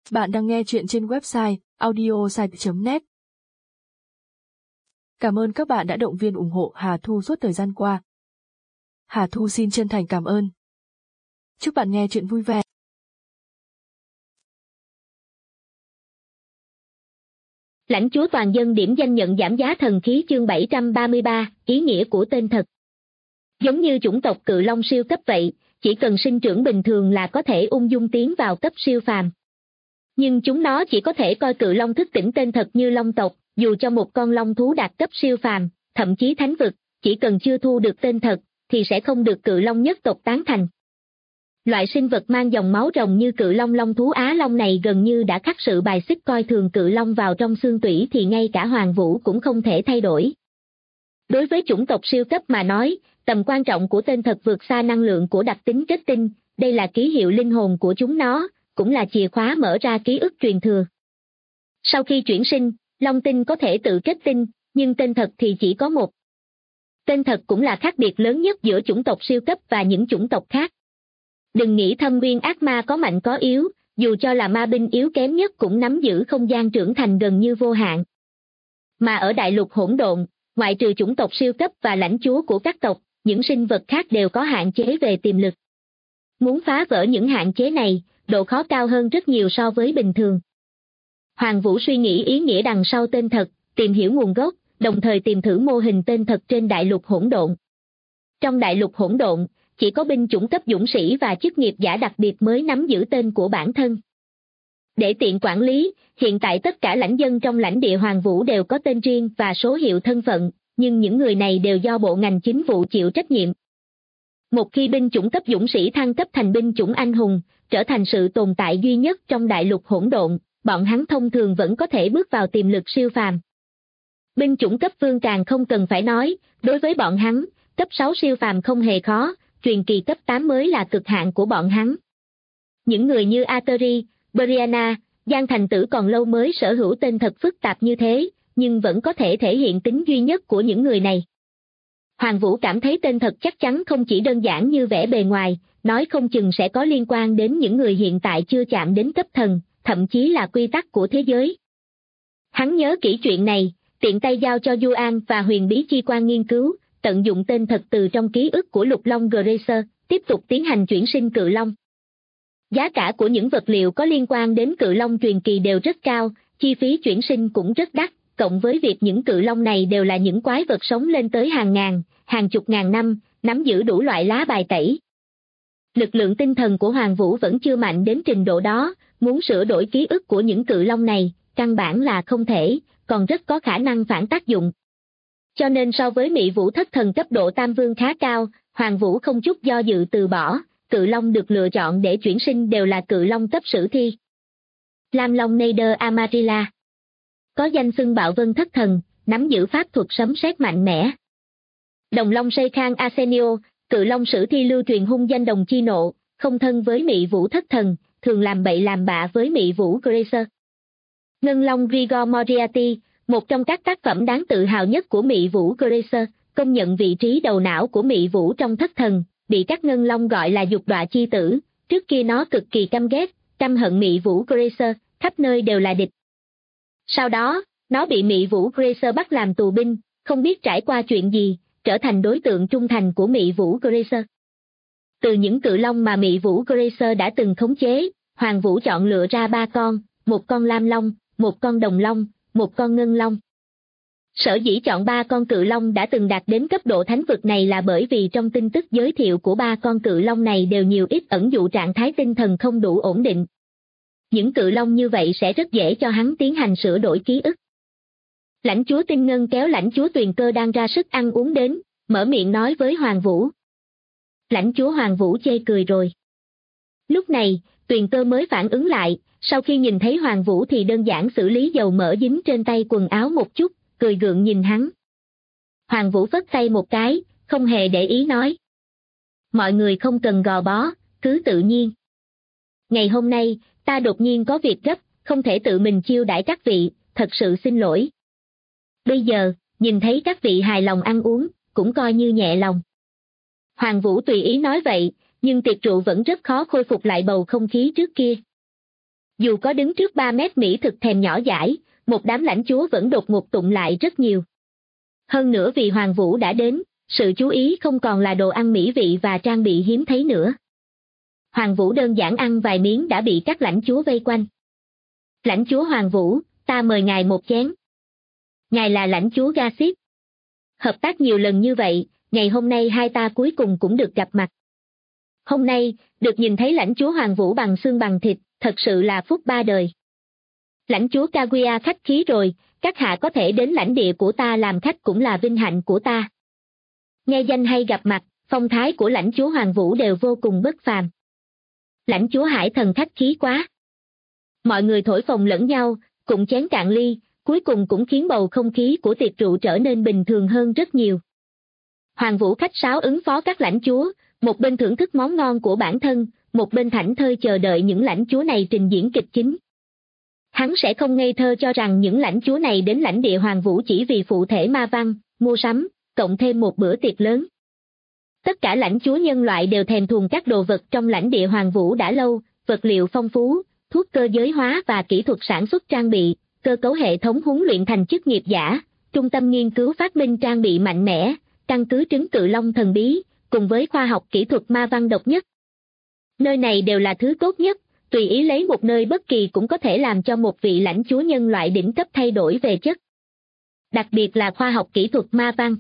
Bạn đang nghe chuyện trên website audiosite.net. Cảm ơn các bạn đã động viên ủng hộ Hà Thu suốt thời gian qua. Hà Thu xin chân thành cảm ơn. Chúc bạn nghe chuyện vui vẻ. Lãnh chúa toàn dân điểm danh nhận giảm giá thần khí chương 733, ý nghĩa của tên thật. Giống như chủng tộc cự long siêu cấp vậy, chỉ cần sinh trưởng bình thường là có thể ung dung tiến vào cấp siêu phàm. Nhưng chúng nó chỉ có thể coi cự long thức tỉnh tên thật như long tộc, dù cho một con long thú đạt cấp siêu phàm, thậm chí thánh vực, chỉ cần chưa thu được tên thật, thì sẽ không được cự long nhất tộc tán thành. Loại sinh vật mang dòng máu rồng như cự long long thú Á Long này gần như đã khắc sự bài xích coi thường cự long vào trong xương tủy thì ngay cả Hoàng Vũ cũng không thể thay đổi. Đối với chủng tộc siêu cấp mà nói, tầm quan trọng của tên thật vượt xa năng lượng của đặc tính kết tinh, đây là ký hiệu linh hồn của chúng nó, cũng là chìa khóa mở ra ký ức truyền thừa. Sau khi chuyển sinh, long tinh có thể tự kết tinh, nhưng tên thật thì chỉ có một. Tên thật cũng là khác biệt lớn nhất giữa chủng tộc siêu cấp và những chủng tộc khác. Đừng nghĩ thâm nguyên ác ma có mạnh có yếu, dù cho là ma binh yếu kém nhất cũng nắm giữ không gian trưởng thành gần như vô hạn. Mà ở đại lục hỗn độn, ngoại trừ chủng tộc siêu cấp và lãnh chúa của các tộc, những sinh vật khác đều có hạn chế về tiềm lực. Muốn phá vỡ những hạn chế này, độ khó cao hơn rất nhiều so với bình thường. Hoàng Vũ suy nghĩ ý nghĩa đằng sau tên thật, tìm hiểu nguồn gốc, đồng thời tìm thử mô hình tên thật trên đại lục hỗn độn. Trong đại lục hỗn độn, chỉ có binh chủng cấp dũng sĩ và chức nghiệp giả đặc biệt mới nắm giữ tên của bản thân. Để tiện quản lý, hiện tại tất cả lãnh dân trong lãnh địa Hoàng Vũ đều có tên riêng và số hiệu thân phận, nhưng những người này đều do bộ ngành chính vụ chịu trách nhiệm. Một khi binh chủng cấp dũng sĩ thăng cấp thành binh chủng anh hùng, trở thành sự tồn tại duy nhất trong đại lục hỗn độn, bọn hắn thông thường vẫn có thể bước vào tiềm lực siêu phàm. Binh chủng cấp vương càng không cần phải nói, đối với bọn hắn, cấp 6 siêu phàm không hề khó, truyền kỳ cấp 8 mới là cực hạn của bọn hắn. Những người như Ateri, Brianna, Giang Thành Tử còn lâu mới sở hữu tên thật phức tạp như thế, nhưng vẫn có thể thể hiện tính duy nhất của những người này. Hoàng Vũ cảm thấy tên thật chắc chắn không chỉ đơn giản như vẻ bề ngoài, nói không chừng sẽ có liên quan đến những người hiện tại chưa chạm đến cấp thần, thậm chí là quy tắc của thế giới. Hắn nhớ kỹ chuyện này, tiện tay giao cho Du An và Huyền Bí Chi Quan nghiên cứu, tận dụng tên thật từ trong ký ức của Lục Long Gracer, tiếp tục tiến hành chuyển sinh cự long. Giá cả của những vật liệu có liên quan đến cự long truyền kỳ đều rất cao, chi phí chuyển sinh cũng rất đắt, cộng với việc những cự long này đều là những quái vật sống lên tới hàng ngàn, hàng chục ngàn năm, nắm giữ đủ loại lá bài tẩy. Lực lượng tinh thần của Hoàng Vũ vẫn chưa mạnh đến trình độ đó, muốn sửa đổi ký ức của những cự long này, căn bản là không thể, còn rất có khả năng phản tác dụng. Cho nên so với Mị Vũ thất thần cấp độ tam vương khá cao, Hoàng Vũ không chút do dự từ bỏ, cự long được lựa chọn để chuyển sinh đều là cự long cấp sử thi. Lam Long Neider Amarilla có danh xưng Bạo Vân thất thần, nắm giữ pháp thuật sấm sét mạnh mẽ. Đồng Long Seikhan Arsenio, cự long sử thi lưu truyền hung danh Đồng Chi Nộ, không thân với Mị Vũ thất thần, thường làm bậy làm bạ với Mị Vũ Gracer. Ngân Long Grigor Moriarty, một trong các tác phẩm đáng tự hào nhất của Mị Vũ Gracer, công nhận vị trí đầu não của Mị Vũ trong thất thần, bị các ngân long gọi là dục đọa chi tử, trước kia nó cực kỳ căm ghét, căm hận Mị Vũ Gracer, khắp nơi đều là địch. Sau đó, nó bị Mị Vũ Gracer bắt làm tù binh, không biết trải qua chuyện gì, trở thành đối tượng trung thành của Mị Vũ Gracer. Từ những cự long mà Mị Vũ Gracer đã từng khống chế, Hoàng Vũ chọn lựa ra 3 con, một con lam long, một con đồng long, một con ngân long. Sở dĩ chọn 3 con cự long đã từng đạt đến cấp độ thánh vực này là bởi vì trong tin tức giới thiệu của 3 con cự long này đều nhiều ít ẩn dụ trạng thái tinh thần không đủ ổn định. Những cự long như vậy sẽ rất dễ cho hắn tiến hành sửa đổi ký ức. Lãnh chúa Tinh Ngân kéo lãnh chúa Tuyền Cơ đang ra sức ăn uống đến, mở miệng nói với Hoàng Vũ. Lãnh chúa Hoàng Vũ chê cười rồi. Lúc này, Tuyền Cơ mới phản ứng lại, sau khi nhìn thấy Hoàng Vũ thì đơn giản xử lý dầu mỡ dính trên tay quần áo một chút, cười gượng nhìn hắn. Hoàng Vũ phất tay một cái, không hề để ý nói. Mọi người không cần gò bó, cứ tự nhiên. Ngày hôm nay, ta đột nhiên có việc gấp, không thể tự mình chiêu đãi các vị, thật sự xin lỗi. Bây giờ, nhìn thấy các vị hài lòng ăn uống, cũng coi như nhẹ lòng. Hoàng Vũ tùy ý nói vậy, nhưng tiệc rượu vẫn rất khó khôi phục lại bầu không khí trước kia. Dù có đứng trước 3 mét mỹ thực thèm nhỏ dãi, một đám lãnh chúa vẫn đột ngột tụng lại rất nhiều. Hơn nữa vì Hoàng Vũ đã đến, sự chú ý không còn là đồ ăn mỹ vị và trang bị hiếm thấy nữa. Hoàng Vũ đơn giản ăn vài miếng đã bị các lãnh chúa vây quanh. Lãnh chúa Hoàng Vũ, ta mời ngài một chén. Ngài là lãnh chúa Gassip. Hợp tác nhiều lần như vậy, ngày hôm nay hai ta cuối cùng cũng được gặp mặt. Hôm nay, được nhìn thấy lãnh chúa Hoàng Vũ bằng xương bằng thịt, thật sự là phúc ba đời. Lãnh chúa Kaguya khách khí rồi, các hạ có thể đến lãnh địa của ta làm khách cũng là vinh hạnh của ta. Nghe danh hay gặp mặt, phong thái của lãnh chúa Hoàng Vũ đều vô cùng bất phàm. Lãnh chúa Hải Thần khách khí quá. Mọi người thổi phồng lẫn nhau, cùng chén cạn ly, cuối cùng cũng khiến bầu không khí của tiệc rượu trở nên bình thường hơn rất nhiều. Hoàng Vũ khách sáo ứng phó các lãnh chúa, một bên thưởng thức món ngon của bản thân, một bên thảnh thơi chờ đợi những lãnh chúa này trình diễn kịch chính. Hắn sẽ không ngây thơ cho rằng những lãnh chúa này đến lãnh địa Hoàng Vũ chỉ vì phụ thể ma văn, mua sắm, cộng thêm một bữa tiệc lớn. Tất cả lãnh chúa nhân loại đều thèm thuồng các đồ vật trong lãnh địa Hoàng Vũ đã lâu, vật liệu phong phú, thuốc cơ giới hóa và kỹ thuật sản xuất trang bị, cơ cấu hệ thống huấn luyện thành chức nghiệp giả, trung tâm nghiên cứu phát minh trang bị mạnh mẽ, căn cứ trứng cự long thần bí, cùng với khoa học kỹ thuật ma văn độc nhất. Nơi này đều là thứ tốt nhất, tùy ý lấy một nơi bất kỳ cũng có thể làm cho một vị lãnh chúa nhân loại đỉnh cấp thay đổi về chất. Đặc biệt là khoa học kỹ thuật ma văn.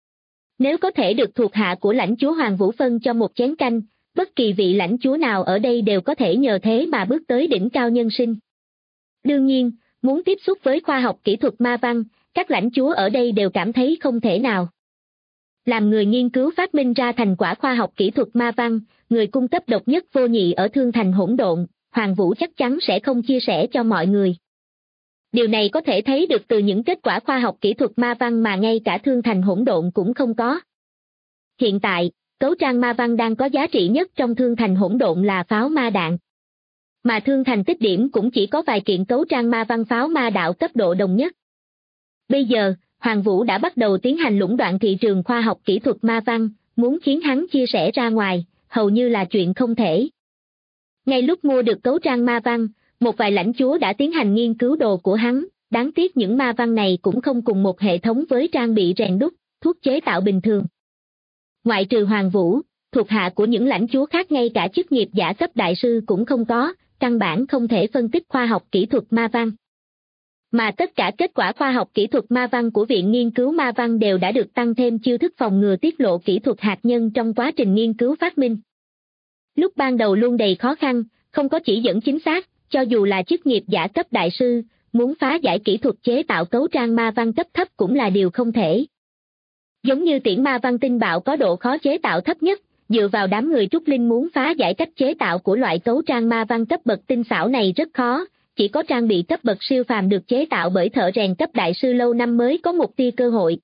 Nếu có thể được thuộc hạ của lãnh chúa Hoàng Vũ phân cho một chén canh, bất kỳ vị lãnh chúa nào ở đây đều có thể nhờ thế mà bước tới đỉnh cao nhân sinh. Đương nhiên, muốn tiếp xúc với khoa học kỹ thuật ma văn, các lãnh chúa ở đây đều cảm thấy không thể nào. Làm người nghiên cứu phát minh ra thành quả khoa học kỹ thuật ma văn, người cung cấp độc nhất vô nhị ở Thương Thành Hỗn Độn, Hoàng Vũ chắc chắn sẽ không chia sẻ cho mọi người. Điều này có thể thấy được từ những kết quả khoa học kỹ thuật ma văn mà ngay cả Thương Thành Hỗn Độn cũng không có. Hiện tại, cấu trang ma văn đang có giá trị nhất trong Thương Thành Hỗn Độn là pháo ma đạn. Mà Thương Thành Tích Điểm cũng chỉ có vài kiện cấu trang ma văn pháo ma đạo cấp độ đồng nhất. Bây giờ, Hoàng Vũ đã bắt đầu tiến hành lũng đoạn thị trường khoa học kỹ thuật ma văn, muốn khiến hắn chia sẻ ra ngoài, hầu như là chuyện không thể. Ngay lúc mua được cấu trang ma văn, một vài lãnh chúa đã tiến hành nghiên cứu đồ của hắn, đáng tiếc những ma văn này cũng không cùng một hệ thống với trang bị rèn đúc, thuốc chế tạo bình thường. Ngoại trừ Hoàng Vũ, thuộc hạ của những lãnh chúa khác ngay cả chức nghiệp giả cấp đại sư cũng không có, căn bản không thể phân tích khoa học kỹ thuật ma văn. Mà tất cả kết quả khoa học kỹ thuật ma văn của Viện Nghiên cứu Ma văn đều đã được tăng thêm chiêu thức phòng ngừa tiết lộ kỹ thuật hạt nhân trong quá trình nghiên cứu phát minh. Lúc ban đầu luôn đầy khó khăn, không có chỉ dẫn chính xác, cho dù là chức nghiệp giả cấp đại sư, muốn phá giải kỹ thuật chế tạo cấu trang ma văn cấp thấp cũng là điều không thể. Giống như tiễn ma văn tinh bạo có độ khó chế tạo thấp nhất, dựa vào đám người trúc linh muốn phá giải cách chế tạo của loại cấu trang ma văn cấp bậc tinh xảo này rất khó, chỉ có trang bị cấp bậc siêu phàm được chế tạo bởi thợ rèn cấp đại sư lâu năm mới có một tia cơ hội.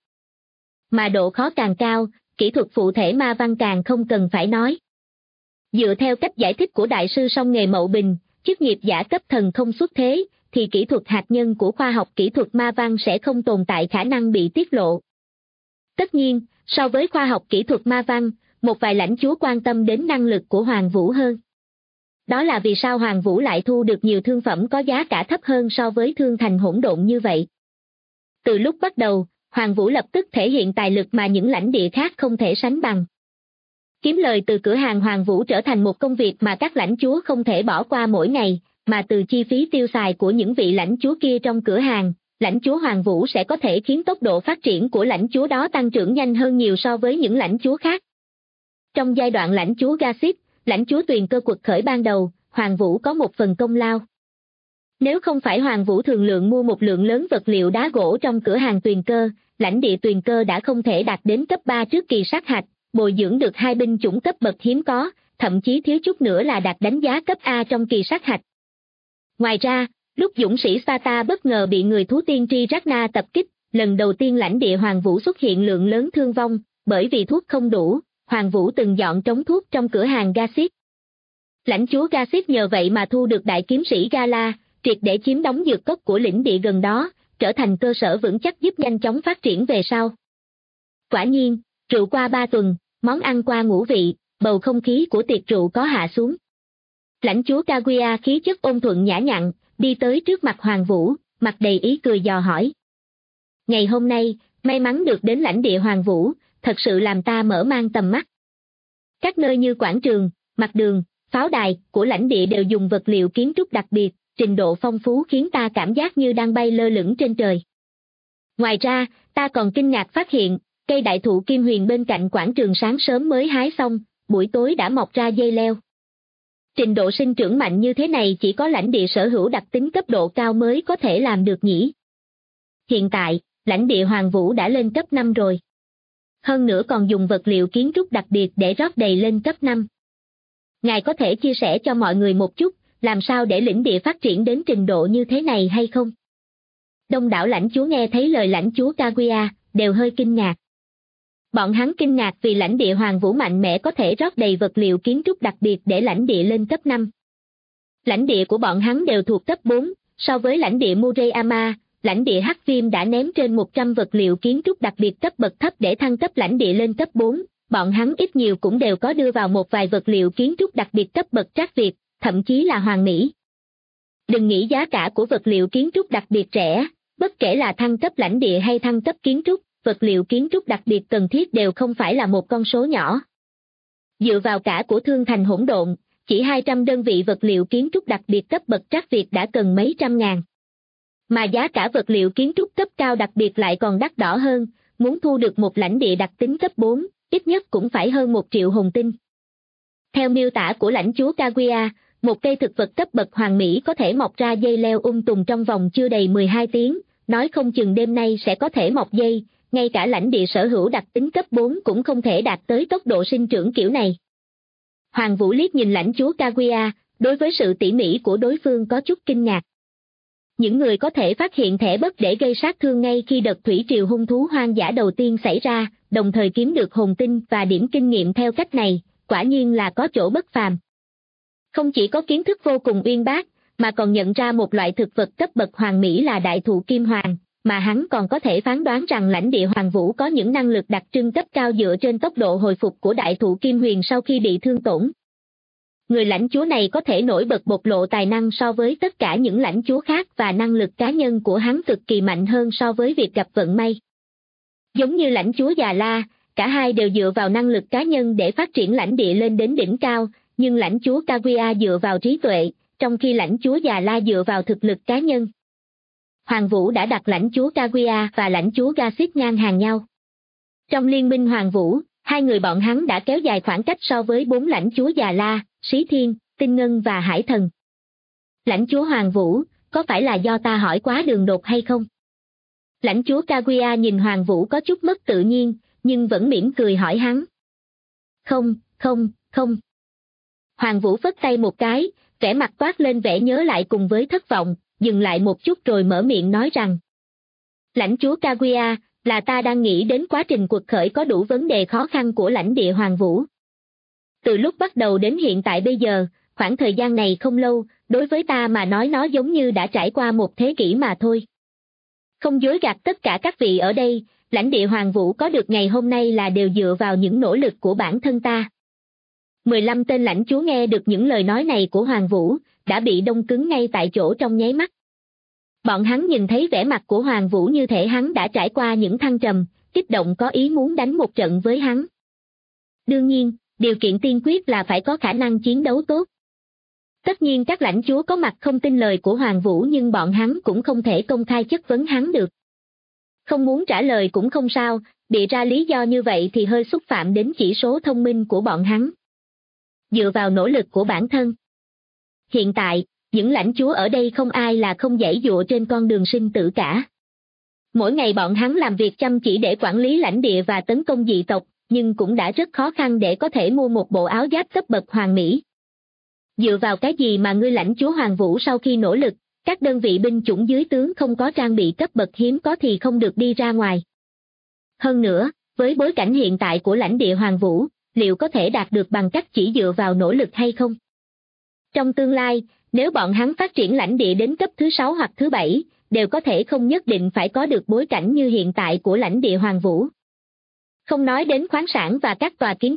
Mà độ khó càng cao, kỹ thuật phụ thể ma văn càng không cần phải nói. Dựa theo cách giải thích của đại sư song nghề Mậu Bình, chức nghiệp giả cấp thần không xuất thế, thì kỹ thuật hạt nhân của khoa học kỹ thuật ma văn sẽ không tồn tại khả năng bị tiết lộ. Tất nhiên, so với khoa học kỹ thuật ma văn, một vài lãnh chúa quan tâm đến năng lực của Hoàng Vũ hơn. Đó là vì sao Hoàng Vũ lại thu được nhiều thương phẩm có giá cả thấp hơn so với Thương Thành Hỗn Độn như vậy. Từ lúc bắt đầu, Hoàng Vũ lập tức thể hiện tài lực mà những lãnh địa khác không thể sánh bằng. Kiếm lời từ cửa hàng Hoàng Vũ trở thành một công việc mà các lãnh chúa không thể bỏ qua mỗi ngày, mà từ chi phí tiêu xài của những vị lãnh chúa kia trong cửa hàng, lãnh chúa Hoàng Vũ sẽ có thể khiến tốc độ phát triển của lãnh chúa đó tăng trưởng nhanh hơn nhiều so với những lãnh chúa khác. Trong giai đoạn lãnh chúa Gassip, lãnh chúa Tuyền Cơ quật khởi ban đầu, Hoàng Vũ có một phần công lao. Nếu không phải Hoàng Vũ thường lượng mua một lượng lớn vật liệu đá gỗ trong cửa hàng Tuyền Cơ, lãnh địa Tuyền Cơ đã không thể đạt đến cấp 3 trước kỳ sát hạch, bồi dưỡng được hai binh chủng cấp bậc hiếm có, thậm chí thiếu chút nữa là đạt đánh giá cấp A trong kỳ sát hạch. Ngoài ra, lúc dũng sĩ Sparta bất ngờ bị người thú tiên Tri Ragna tập kích, lần đầu tiên lãnh địa Hoàng Vũ xuất hiện lượng lớn thương vong, bởi vì thuốc không đủ, Hoàng Vũ từng dọn trống thuốc trong cửa hàng Gassip. Lãnh chúa Gassip nhờ vậy mà thu được đại kiếm sĩ Gala, triệt để chiếm đóng dược cốc của lĩnh địa gần đó, trở thành cơ sở vững chắc giúp nhanh chóng phát triển về sau. Quả nhiên, rượu qua 3 tuần, món ăn qua ngũ vị, bầu không khí của tiệc rượu có hạ xuống. Lãnh chúa Kaguya khí chất ôn thuận nhã nhặn, đi tới trước mặt Hoàng Vũ, mặt đầy ý cười dò hỏi. Ngày hôm nay, may mắn được đến lãnh địa Hoàng Vũ, thật sự làm ta mở mang tầm mắt. Các nơi như quảng trường, mặt đường, pháo đài của lãnh địa đều dùng vật liệu kiến trúc đặc biệt, trình độ phong phú khiến ta cảm giác như đang bay lơ lửng trên trời. Ngoài ra, ta còn kinh ngạc phát hiện, cây đại thụ kim huyền bên cạnh quảng trường sáng sớm mới hái xong, buổi tối đã mọc ra dây leo. Trình độ sinh trưởng mạnh như thế này chỉ có lãnh địa sở hữu đặc tính cấp độ cao mới có thể làm được nhỉ. Hiện tại, lãnh địa Hoàng Vũ đã lên cấp 5 rồi. Hơn nữa còn dùng vật liệu kiến trúc đặc biệt để rót đầy lên cấp 5. Ngài có thể chia sẻ cho mọi người một chút, làm sao để lãnh địa phát triển đến trình độ như thế này hay không? Đông đảo lãnh chúa nghe thấy lời lãnh chúa Kaguya, đều hơi kinh ngạc. Bọn hắn kinh ngạc vì lãnh địa Hoàng Vũ mạnh mẽ có thể rót đầy vật liệu kiến trúc đặc biệt để lãnh địa lên cấp 5. Lãnh địa của bọn hắn đều thuộc cấp 4, so với lãnh địa Murayama, lãnh địa Hắc Viêm đã ném trên 100 vật liệu kiến trúc đặc biệt cấp bậc thấp để thăng cấp lãnh địa lên cấp 4, bọn hắn ít nhiều cũng đều có đưa vào một vài vật liệu kiến trúc đặc biệt cấp bậc trác Việt, thậm chí là hoàn mỹ. Đừng nghĩ giá cả của vật liệu kiến trúc đặc biệt rẻ, bất kể là thăng cấp lãnh địa hay thăng cấp kiến trúc, vật liệu kiến trúc đặc biệt cần thiết đều không phải là một con số nhỏ. Dựa vào cả của Thương Thành Hỗn Độn, chỉ 200 đơn vị vật liệu kiến trúc đặc biệt cấp bậc trác Việt đã cần mấy trăm ngàn. Mà giá cả vật liệu kiến trúc cấp cao đặc biệt lại còn đắt đỏ hơn, muốn thu được một lãnh địa đặc tính cấp 4, ít nhất cũng phải hơn 1 triệu hồn tinh. Theo miêu tả của lãnh chúa Kaguya, một cây thực vật cấp bậc hoàn mỹ có thể mọc ra dây leo tùng trong vòng chưa đầy 12 tiếng, nói không chừng đêm nay sẽ có thể mọc dây, ngay cả lãnh địa sở hữu đặc tính cấp 4 cũng không thể đạt tới tốc độ sinh trưởng kiểu này. Hoàng Vũ liếc nhìn lãnh chúa Kaguya, đối với sự tỉ mỉ của đối phương có chút kinh ngạc. Những người có thể phát hiện thẻ bất để gây sát thương ngay khi đợt thủy triều hung thú hoang dã đầu tiên xảy ra, đồng thời kiếm được hồn tinh và điểm kinh nghiệm theo cách này, quả nhiên là có chỗ bất phàm. Không chỉ có kiến thức vô cùng uyên bác, mà còn nhận ra một loại thực vật cấp bậc hoàn mỹ là đại thụ kim hoàng, mà hắn còn có thể phán đoán rằng lãnh địa Hoàng Vũ có những năng lực đặc trưng cấp cao dựa trên tốc độ hồi phục của đại thụ kim huyền sau khi bị thương tổn. Người lãnh chúa này có thể nổi bật bộc lộ tài năng so với tất cả những lãnh chúa khác và năng lực cá nhân của hắn cực kỳ mạnh hơn so với việc gặp vận may. Giống như lãnh chúa Già La, cả hai đều dựa vào năng lực cá nhân để phát triển lãnh địa lên đến đỉnh cao, nhưng lãnh chúa Kaguya dựa vào trí tuệ, trong khi lãnh chúa Già La dựa vào thực lực cá nhân. Hoàng Vũ đã đặt lãnh chúa Kaguya và lãnh chúa Gasit ngang hàng nhau. Trong liên minh Hoàng Vũ, hai người bọn hắn đã kéo dài khoảng cách so với 4 lãnh chúa Già La, Xí Thiên, Tinh Ngân và Hải Thần. Lãnh chúa Hoàng Vũ, có phải là do ta hỏi quá đường đột hay không? Lãnh chúa Kaguya nhìn Hoàng Vũ có chút mất tự nhiên, nhưng vẫn mỉm cười hỏi hắn. Không. Hoàng Vũ phất tay một cái, vẻ mặt toát lên vẻ nhớ lại cùng với thất vọng, dừng lại một chút rồi mở miệng nói rằng. Lãnh chúa Kaguya, là ta đang nghĩ đến quá trình cuộc khởi có đủ vấn đề khó khăn của lãnh địa Hoàng Vũ. Từ lúc bắt đầu đến hiện tại bây giờ, khoảng thời gian này không lâu, đối với ta mà nói nó giống như đã trải qua một thế kỷ mà thôi. Không dối gạt tất cả các vị ở đây, lãnh địa Hoàng Vũ có được ngày hôm nay là đều dựa vào những nỗ lực của bản thân ta. 15 tên lãnh chúa nghe được những lời nói này của Hoàng Vũ, đã bị đông cứng ngay tại chỗ trong nháy mắt. Bọn hắn nhìn thấy vẻ mặt của Hoàng Vũ như thể hắn đã trải qua những thăng trầm, kích động có ý muốn đánh một trận với hắn. Đương nhiên, điều kiện tiên quyết là phải có khả năng chiến đấu tốt. Tất nhiên các lãnh chúa có mặt không tin lời của Hoàng Vũ nhưng bọn hắn cũng không thể công khai chất vấn hắn được. Không muốn trả lời cũng không sao, bịa ra lý do như vậy thì hơi xúc phạm đến chỉ số thông minh của bọn hắn. Dựa vào nỗ lực của bản thân. Hiện tại, những lãnh chúa ở đây không ai là không giãy giụa trên con đường sinh tử cả. Mỗi ngày bọn hắn làm việc chăm chỉ để quản lý lãnh địa và tấn công dị tộc, nhưng cũng đã rất khó khăn để có thể mua một bộ áo giáp cấp bậc hoàn mỹ. Dựa vào cái gì mà ngươi lãnh chúa Hoàng Vũ sau khi nỗ lực, các đơn vị binh chủng dưới tướng không có trang bị cấp bậc hiếm có thì không được đi ra ngoài. Hơn nữa, với bối cảnh hiện tại của lãnh địa Hoàng Vũ, liệu có thể đạt được bằng cách chỉ dựa vào nỗ lực hay không? Trong tương lai, nếu bọn hắn phát triển lãnh địa đến cấp thứ 6 hoặc thứ 7, đều có thể không nhất định phải có được bối cảnh như hiện tại của lãnh địa Hoàng Vũ. Không nói đến khoáng sản và các tòa kiến trúc,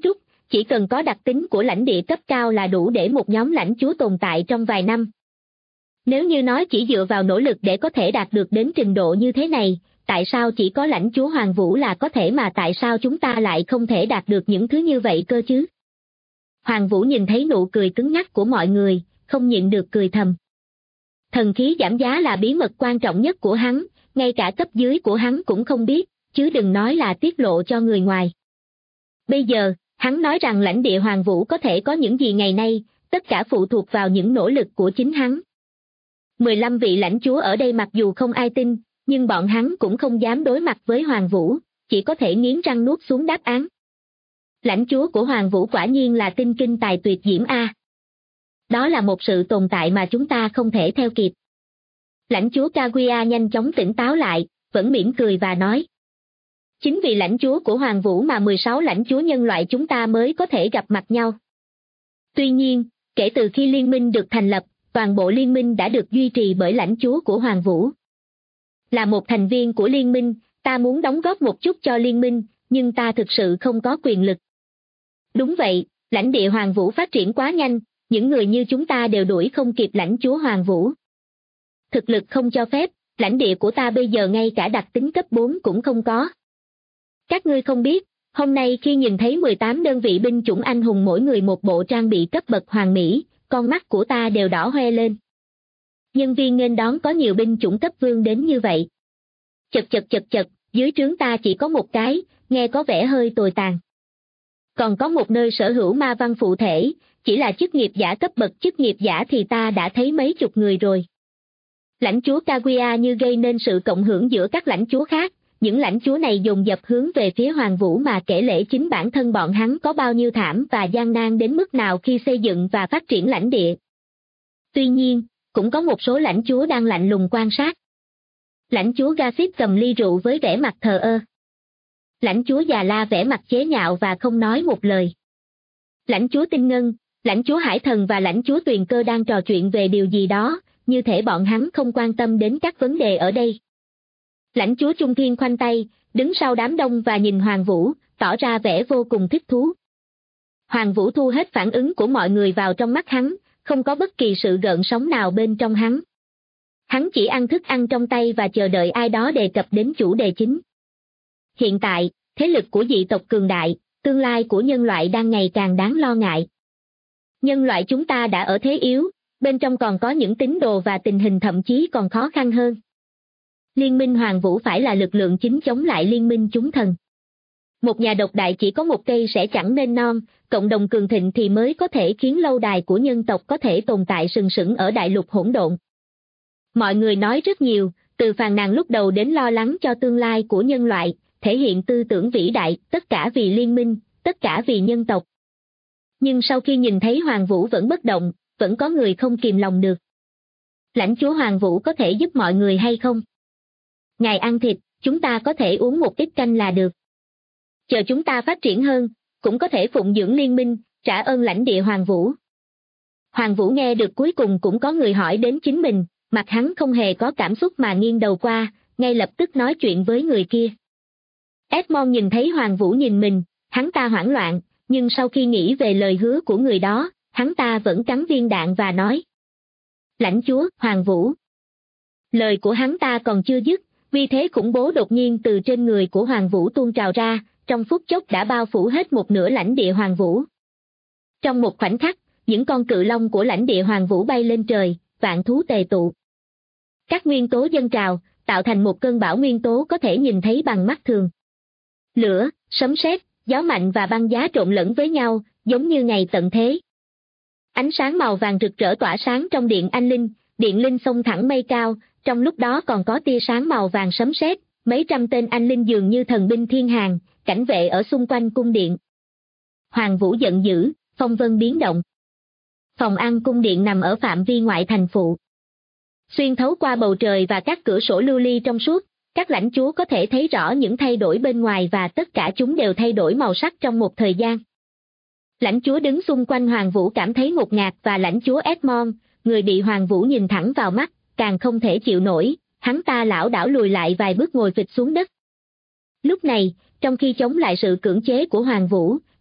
chỉ cần có đặc tính của lãnh địa cấp cao là đủ để một nhóm lãnh chúa tồn tại trong vài năm. Nếu như nói chỉ dựa vào nỗ lực để có thể đạt được đến trình độ như thế này, tại sao chỉ có lãnh chúa Hoàng Vũ là có thể mà tại sao chúng ta lại không thể đạt được những thứ như vậy cơ chứ? Hoàng Vũ nhìn thấy nụ cười cứng nhắc của mọi người, không nhịn được cười thầm. Thần khí giảm giá là bí mật quan trọng nhất của hắn, ngay cả cấp dưới của hắn cũng không biết, chứ đừng nói là tiết lộ cho người ngoài. Bây giờ, hắn nói rằng lãnh địa Hoàng Vũ có thể có những gì ngày nay, tất cả phụ thuộc vào những nỗ lực của chính hắn. 15 vị lãnh chúa ở đây mặc dù không ai tin, nhưng bọn hắn cũng không dám đối mặt với Hoàng Vũ, chỉ có thể nghiến răng nuốt xuống đáp án. Lãnh chúa của Hoàng Vũ quả nhiên là tinh kinh tài tuyệt diễm a. Đó là một sự tồn tại mà chúng ta không thể theo kịp. Lãnh chúa Kaguya nhanh chóng tỉnh táo lại, vẫn mỉm cười và nói. Chính vì lãnh chúa của Hoàng Vũ mà 16 lãnh chúa nhân loại chúng ta mới có thể gặp mặt nhau. Tuy nhiên, kể từ khi liên minh được thành lập, toàn bộ liên minh đã được duy trì bởi lãnh chúa của Hoàng Vũ. Là một thành viên của liên minh, ta muốn đóng góp một chút cho liên minh, nhưng ta thực sự không có quyền lực. Đúng vậy, lãnh địa Hoàng Vũ phát triển quá nhanh, những người như chúng ta đều đuổi không kịp lãnh chúa Hoàng Vũ. Thực lực không cho phép, lãnh địa của ta bây giờ ngay cả đặc tính cấp 4 cũng không có. Các ngươi không biết, hôm nay khi nhìn thấy 18 đơn vị binh chủng anh hùng mỗi người một bộ trang bị cấp bậc hoàng mỹ, con mắt của ta đều đỏ hoe lên. Nhân viên nghênh đón có nhiều binh chủng cấp vương đến như vậy. Chật, dưới trướng ta chỉ có một cái, nghe có vẻ hơi tồi tàn. Còn có một nơi sở hữu ma văn phụ thể, chỉ là chức nghiệp giả cấp bậc chức nghiệp giả thì ta đã thấy mấy chục người rồi. Lãnh chúa Kaguya như gây nên sự cộng hưởng giữa các lãnh chúa khác, những lãnh chúa này dồn dập hướng về phía Hoàng Vũ mà kể lể chính bản thân bọn hắn có bao nhiêu thảm và gian nan đến mức nào khi xây dựng và phát triển lãnh địa. Tuy nhiên, cũng có một số lãnh chúa đang lạnh lùng quan sát. Lãnh chúa Gafit cầm ly rượu với vẻ mặt thờ ơ. Lãnh chúa Già La vẻ mặt chế nhạo và không nói một lời. Lãnh chúa Tinh Ngân, lãnh chúa Hải Thần và lãnh chúa Tuyền Cơ đang trò chuyện về điều gì đó, như thể bọn hắn không quan tâm đến các vấn đề ở đây. Lãnh chúa Trung Thiên khoanh tay, đứng sau đám đông và nhìn Hoàng Vũ, tỏ ra vẻ vô cùng thích thú. Hoàng Vũ thu hết phản ứng của mọi người vào trong mắt hắn, không có bất kỳ sự gợn sóng nào bên trong hắn. Hắn chỉ ăn thức ăn trong tay và chờ đợi ai đó đề cập đến chủ đề chính. Hiện tại, thế lực của dị tộc cường đại, tương lai của nhân loại đang ngày càng đáng lo ngại. Nhân loại chúng ta đã ở thế yếu, bên trong còn có những tín đồ và tình hình thậm chí còn khó khăn hơn. Liên minh Hoàng Vũ phải là lực lượng chính chống lại liên minh chúng thần. Một nhà độc đại chỉ có một cây sẽ chẳng nên non, cộng đồng cường thịnh thì mới có thể khiến lâu đài của nhân tộc có thể tồn tại sừng sững ở đại lục hỗn độn. Mọi người nói rất nhiều, từ phàn nàn lúc đầu đến lo lắng cho tương lai của nhân loại, thể hiện tư tưởng vĩ đại, tất cả vì liên minh, tất cả vì nhân tộc. Nhưng sau khi nhìn thấy Hoàng Vũ vẫn bất động, vẫn có người không kìm lòng được. Lãnh chúa Hoàng Vũ có thể giúp mọi người hay không? Ngài ăn thịt, chúng ta có thể uống một ít canh là được. Chờ chúng ta phát triển hơn, cũng có thể phụng dưỡng liên minh, trả ơn lãnh địa Hoàng Vũ. Hoàng Vũ nghe được cuối cùng cũng có người hỏi đến chính mình, mặt hắn không hề có cảm xúc mà nghiêng đầu qua, ngay lập tức nói chuyện với người kia. Edmond nhìn thấy Hoàng Vũ nhìn mình, hắn ta hoảng loạn, nhưng sau khi nghĩ về lời hứa của người đó, hắn ta vẫn cắn viên đạn và nói. Lãnh chúa, Hoàng Vũ. Lời của hắn ta còn chưa dứt, vì thế khủng bố đột nhiên từ trên người của Hoàng Vũ tuôn trào ra, trong phút chốc đã bao phủ hết một nửa lãnh địa Hoàng Vũ. Trong một khoảnh khắc, những con cự long của lãnh địa Hoàng Vũ bay lên trời, vạn thú tề tụ. Các nguyên tố dâng trào, tạo thành một cơn bão nguyên tố có thể nhìn thấy bằng mắt thường. Lửa, sấm sét, gió mạnh và băng giá trộn lẫn với nhau, giống như ngày tận thế. Ánh sáng màu vàng rực rỡ tỏa sáng trong điện điện linh xông thẳng mây cao, trong lúc đó còn có tia sáng màu vàng sấm sét, mấy trăm tên anh linh dường như thần binh thiên hàng, cảnh vệ ở xung quanh cung điện. Hoàng Vũ giận dữ, phong vân biến động. Phòng ăn cung điện nằm ở phạm vi ngoại thành phụ. Xuyên thấu qua bầu trời và các cửa sổ lưu ly trong suốt, các lãnh chúa có thể thấy rõ những thay đổi bên ngoài và tất cả chúng đều thay đổi màu sắc trong một thời gian. Lãnh chúa đứng xung quanh Hoàng Vũ cảm thấy ngột ngạt và lãnh chúa Edmond, người bị Hoàng Vũ nhìn thẳng vào mắt, càng không thể chịu nổi, hắn ta lảo đảo lùi lại vài bước ngồi phịch xuống đất. Lúc này, trong khi chống lại sự cưỡng chế của Hoàng Vũ,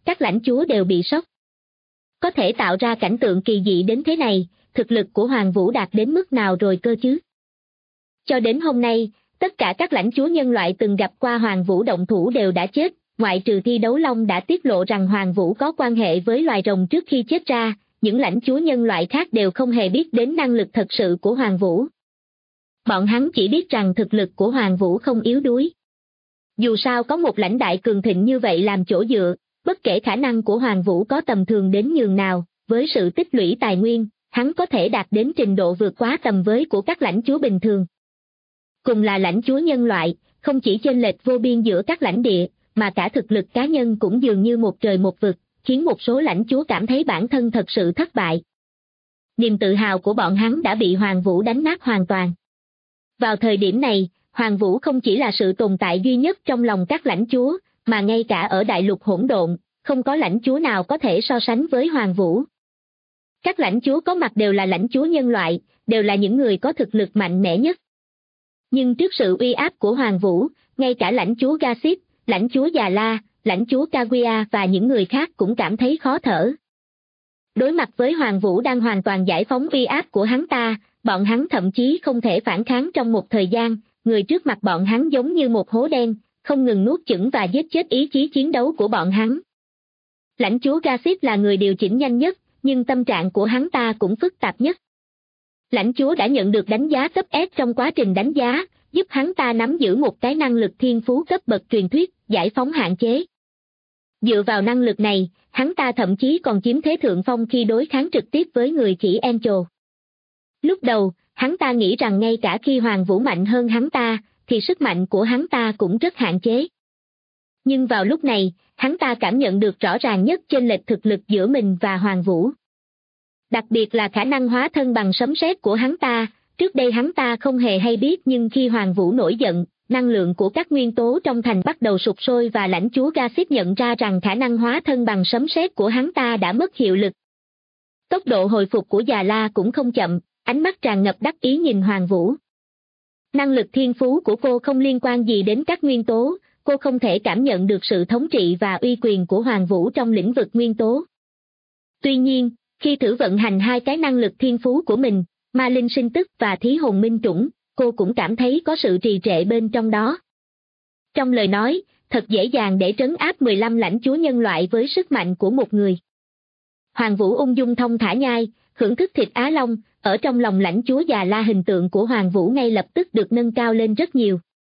các lãnh chúa đều bị sốc. Có thể tạo ra cảnh tượng kỳ dị đến thế này, thực lực của Hoàng Vũ đạt đến mức nào rồi cơ chứ? Cho đến hôm nay, tất cả các lãnh chúa nhân loại từng gặp qua Hoàng Vũ động thủ đều đã chết, ngoại trừ Thi Đấu Long đã tiết lộ rằng Hoàng Vũ có quan hệ với loài rồng trước khi chết ra, những lãnh chúa nhân loại khác đều không hề biết đến năng lực thật sự của Hoàng Vũ. Bọn hắn chỉ biết rằng thực lực của Hoàng Vũ không yếu đuối. Dù sao có một lãnh đại cường thịnh như vậy làm chỗ dựa, bất kể khả năng của Hoàng Vũ có tầm thường đến nhường nào, với sự tích lũy tài nguyên, hắn có thể đạt đến trình độ vượt quá tầm với của các lãnh chúa bình thường. Cùng là lãnh chúa nhân loại, không chỉ chênh lệch vô biên giữa các lãnh địa, mà cả thực lực cá nhân cũng dường như một trời một vực, khiến một số lãnh chúa cảm thấy bản thân thật sự thất bại. Niềm tự hào của bọn hắn đã bị Hoàng Vũ đánh nát hoàn toàn. Vào thời điểm này, Hoàng Vũ không chỉ là sự tồn tại duy nhất trong lòng các lãnh chúa, mà ngay cả ở đại lục hỗn độn, không có lãnh chúa nào có thể so sánh với Hoàng Vũ. Các lãnh chúa có mặt đều là lãnh chúa nhân loại, đều là những người có thực lực mạnh mẽ nhất. Nhưng trước sự uy áp của Hoàng Vũ, ngay cả lãnh chúa Gasip, lãnh chúa Già La, lãnh chúa Kaguya và những người khác cũng cảm thấy khó thở. Đối mặt với Hoàng Vũ đang hoàn toàn giải phóng uy áp của hắn ta, bọn hắn thậm chí không thể phản kháng trong một thời gian, người trước mặt bọn hắn giống như một hố đen, không ngừng nuốt chửng và giết chết ý chí chiến đấu của bọn hắn. Lãnh chúa Gasip là người điều chỉnh nhanh nhất, nhưng tâm trạng của hắn ta cũng phức tạp nhất. Lãnh chúa đã nhận được đánh giá cấp S trong quá trình đánh giá, giúp hắn ta nắm giữ một cái năng lực thiên phú cấp bậc truyền thuyết, giải phóng hạn chế. Dựa vào năng lực này, hắn ta thậm chí còn chiếm thế thượng phong khi đối kháng trực tiếp với người chỉ Angel. Lúc đầu, hắn ta nghĩ rằng ngay cả khi Hoàng Vũ mạnh hơn hắn ta, thì sức mạnh của hắn ta cũng rất hạn chế. Nhưng vào lúc này, hắn ta cảm nhận được rõ ràng nhất chênh lệch thực lực giữa mình và Hoàng Vũ. Đặc biệt là khả năng hóa thân bằng sấm sét của hắn ta, trước đây hắn ta không hề hay biết nhưng khi Hoàng Vũ nổi giận, năng lượng của các nguyên tố trong thành bắt đầu sụp sôi và lãnh chúa Gasip nhận ra rằng khả năng hóa thân bằng sấm sét của hắn ta đã mất hiệu lực. Tốc độ hồi phục của Già La cũng không chậm, ánh mắt tràn ngập đắc ý nhìn Hoàng Vũ. Năng lực thiên phú của cô không liên quan gì đến các nguyên tố, cô không thể cảm nhận được sự thống trị và uy quyền của Hoàng Vũ trong lĩnh vực nguyên tố. Tuy nhiên, khi thử vận hành hai cái năng lực thiên phú của mình, Ma Linh Sinh Tức và Thí Hồn Minh Trũng, cô cũng cảm thấy có sự trì trệ bên trong đó. Trong lời nói, thật dễ dàng để trấn áp 15 lãnh chúa nhân loại với sức mạnh của một người. Hoàng Vũ ung dung thong thả nhai, hưởng thức thịt Á Long, ở trong lòng lãnh chúa Già La hình tượng của Hoàng Vũ ngay lập tức được nâng cao lên rất nhiều.